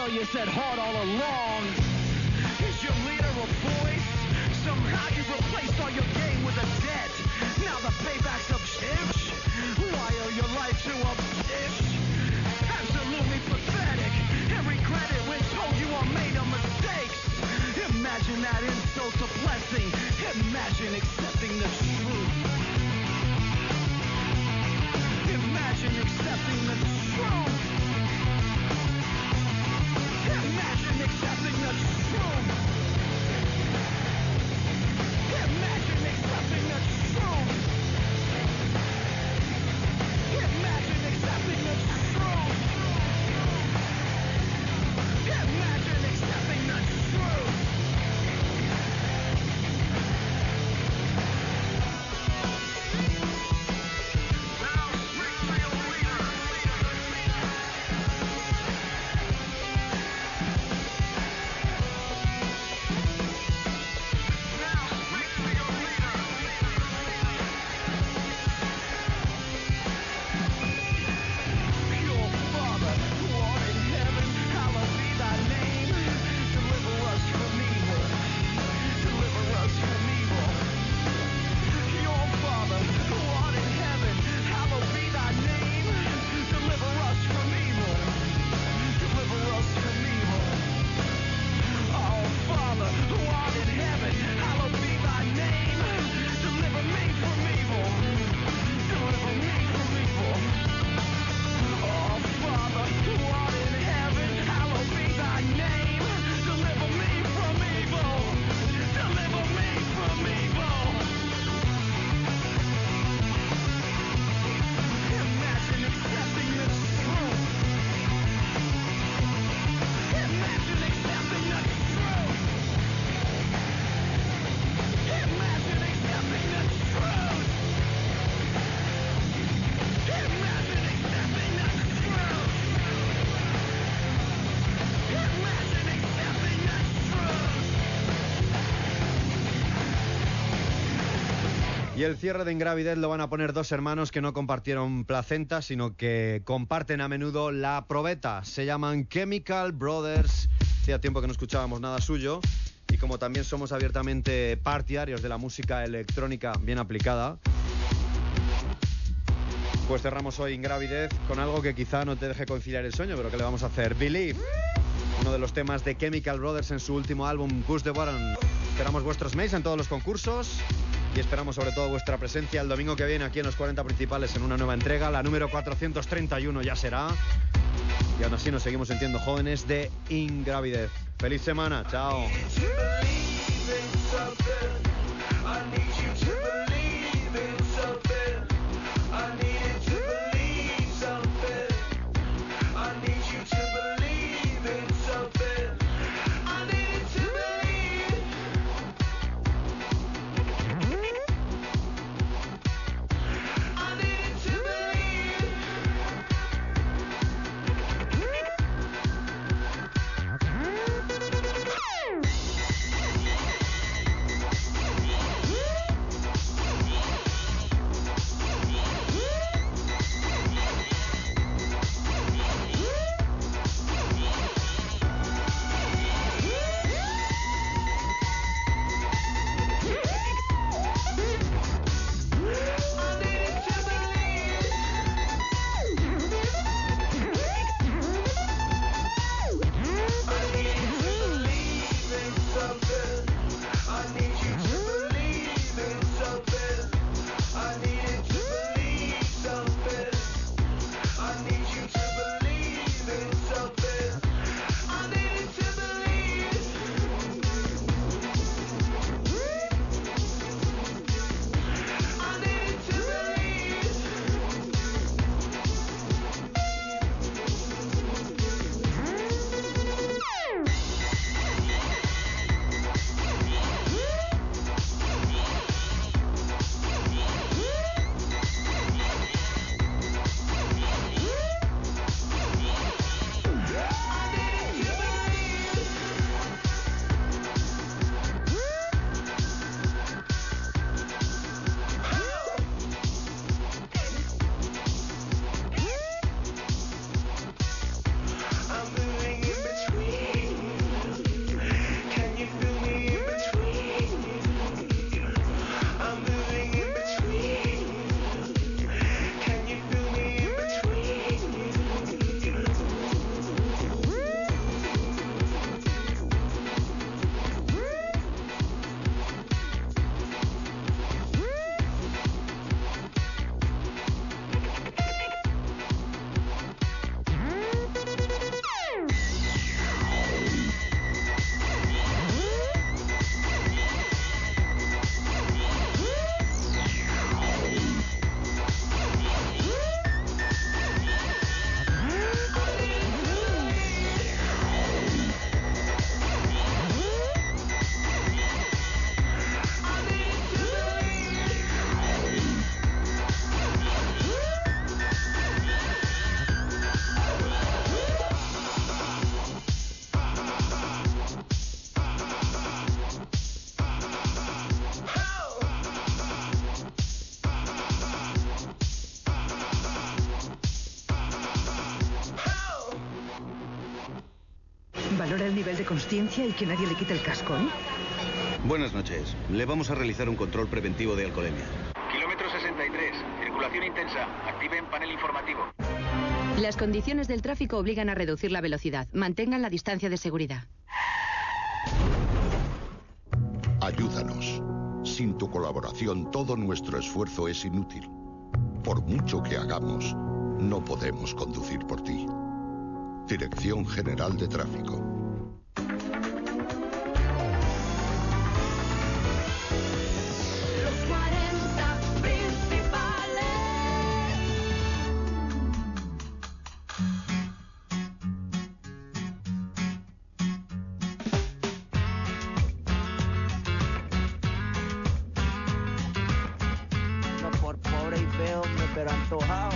failures at heart all along. Is your leader a voice? Somehow you replaced all your gain with a debt. Now the payback's a bitch. Why owe your life to a bitch? Absolutely pathetic. And regret it when told you are made of mistakes. Imagine that insult's a blessing. Imagine accepting the truth. Imagine accepting the truth. Imagine accepting the truth. Imagine accepting the truth. Imagine accepting the truth. Imagine accepting the truth. Y el cierre de Ingravidez lo van a poner dos hermanos que no compartieron placenta, sino que comparten a menudo la probeta. Se llaman Chemical Brothers. Hacía tiempo que no escuchábamos nada suyo. Y como también somos abiertamente partidarios de la música electrónica bien aplicada, pues cerramos hoy Ingravidez con algo que quizá no te deje conciliar el sueño, pero que le vamos a hacer. Believe, uno de los temas de Chemical Brothers en su último álbum, Push the Button. Esperamos vuestros mails en todos los concursos y esperamos sobre todo vuestra presencia el domingo que viene aquí en los 40 principales en una nueva entrega, la número 431 ya será. Y aún así nos seguimos sintiendo jóvenes de Ingravidez. ¡Feliz semana! ¡Chao! controla el nivel de consciencia y que nadie le quite el casco, ¿eh? Buenas noches. Le vamos a realizar un control preventivo de alcoholemia. Kilómetro 63. Circulación intensa. Activen panel informativo. Las condiciones del tráfico obligan a reducir la velocidad. Mantengan la distancia de seguridad. Ayúdanos. Sin tu colaboración, todo nuestro esfuerzo es inútil. Por mucho que hagamos, no podemos conducir por ti. Dirección General de Tráfico. Pero antojado.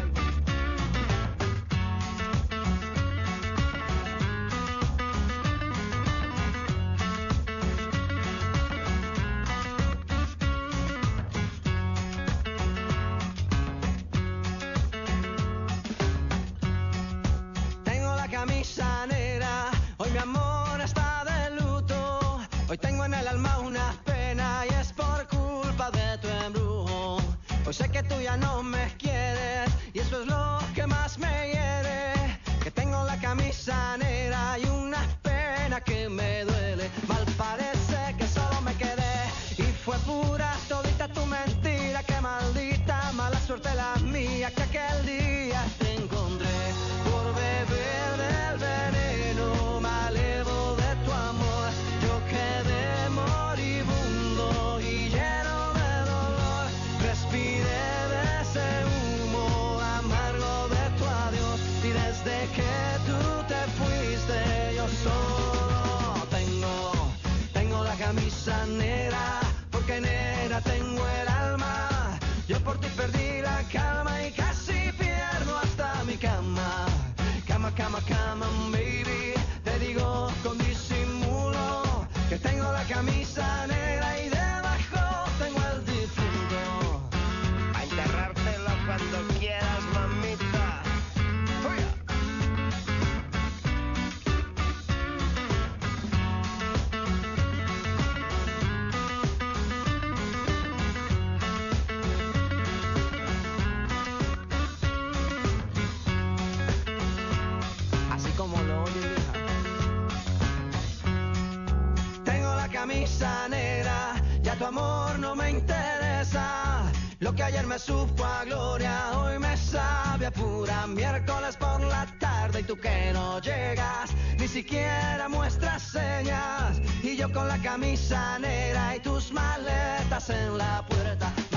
Tengo la camisa negra, hoy mi amor está de luto. Hoy tengo en el alma una pena y es por culpa de tu embrujo. Hoy sé que tú ya no me quieres y eso es lo que más me hiere. Que tengo la camisa negra y una pena que me duele. Mal parece que solo me quedé y fue pura todita tu mentira. Que maldita mala suerte la mía que aquel día te encontré. Por beber del veneno malevo de tu amor yo quedé moribundo y lleno de dolor. Respiré de ese humo amargo de tu adiós y desde que tú te fuiste yo solo tengo la camisa negra, porque negra tengo el alma. Yo por ti perdí la calma y casi pierdo hasta mi cama. Cama, cama, cama, baby, te digo con disimulo que tengo la camisa negra y debajo tengo el difunto. A enterrártelo cuando quieras, mamita. ¡Fuera! Así como lo oyes, hija. Tengo la camisa negra, ya tu amor no me interesa. Lo que ayer me supo a gloria, hoy me sabe a pura. Miércoles por la tarde y tú que no llegas, ni siquiera muestras señas. Y yo con la camisa negra y tus maletas en la puerta.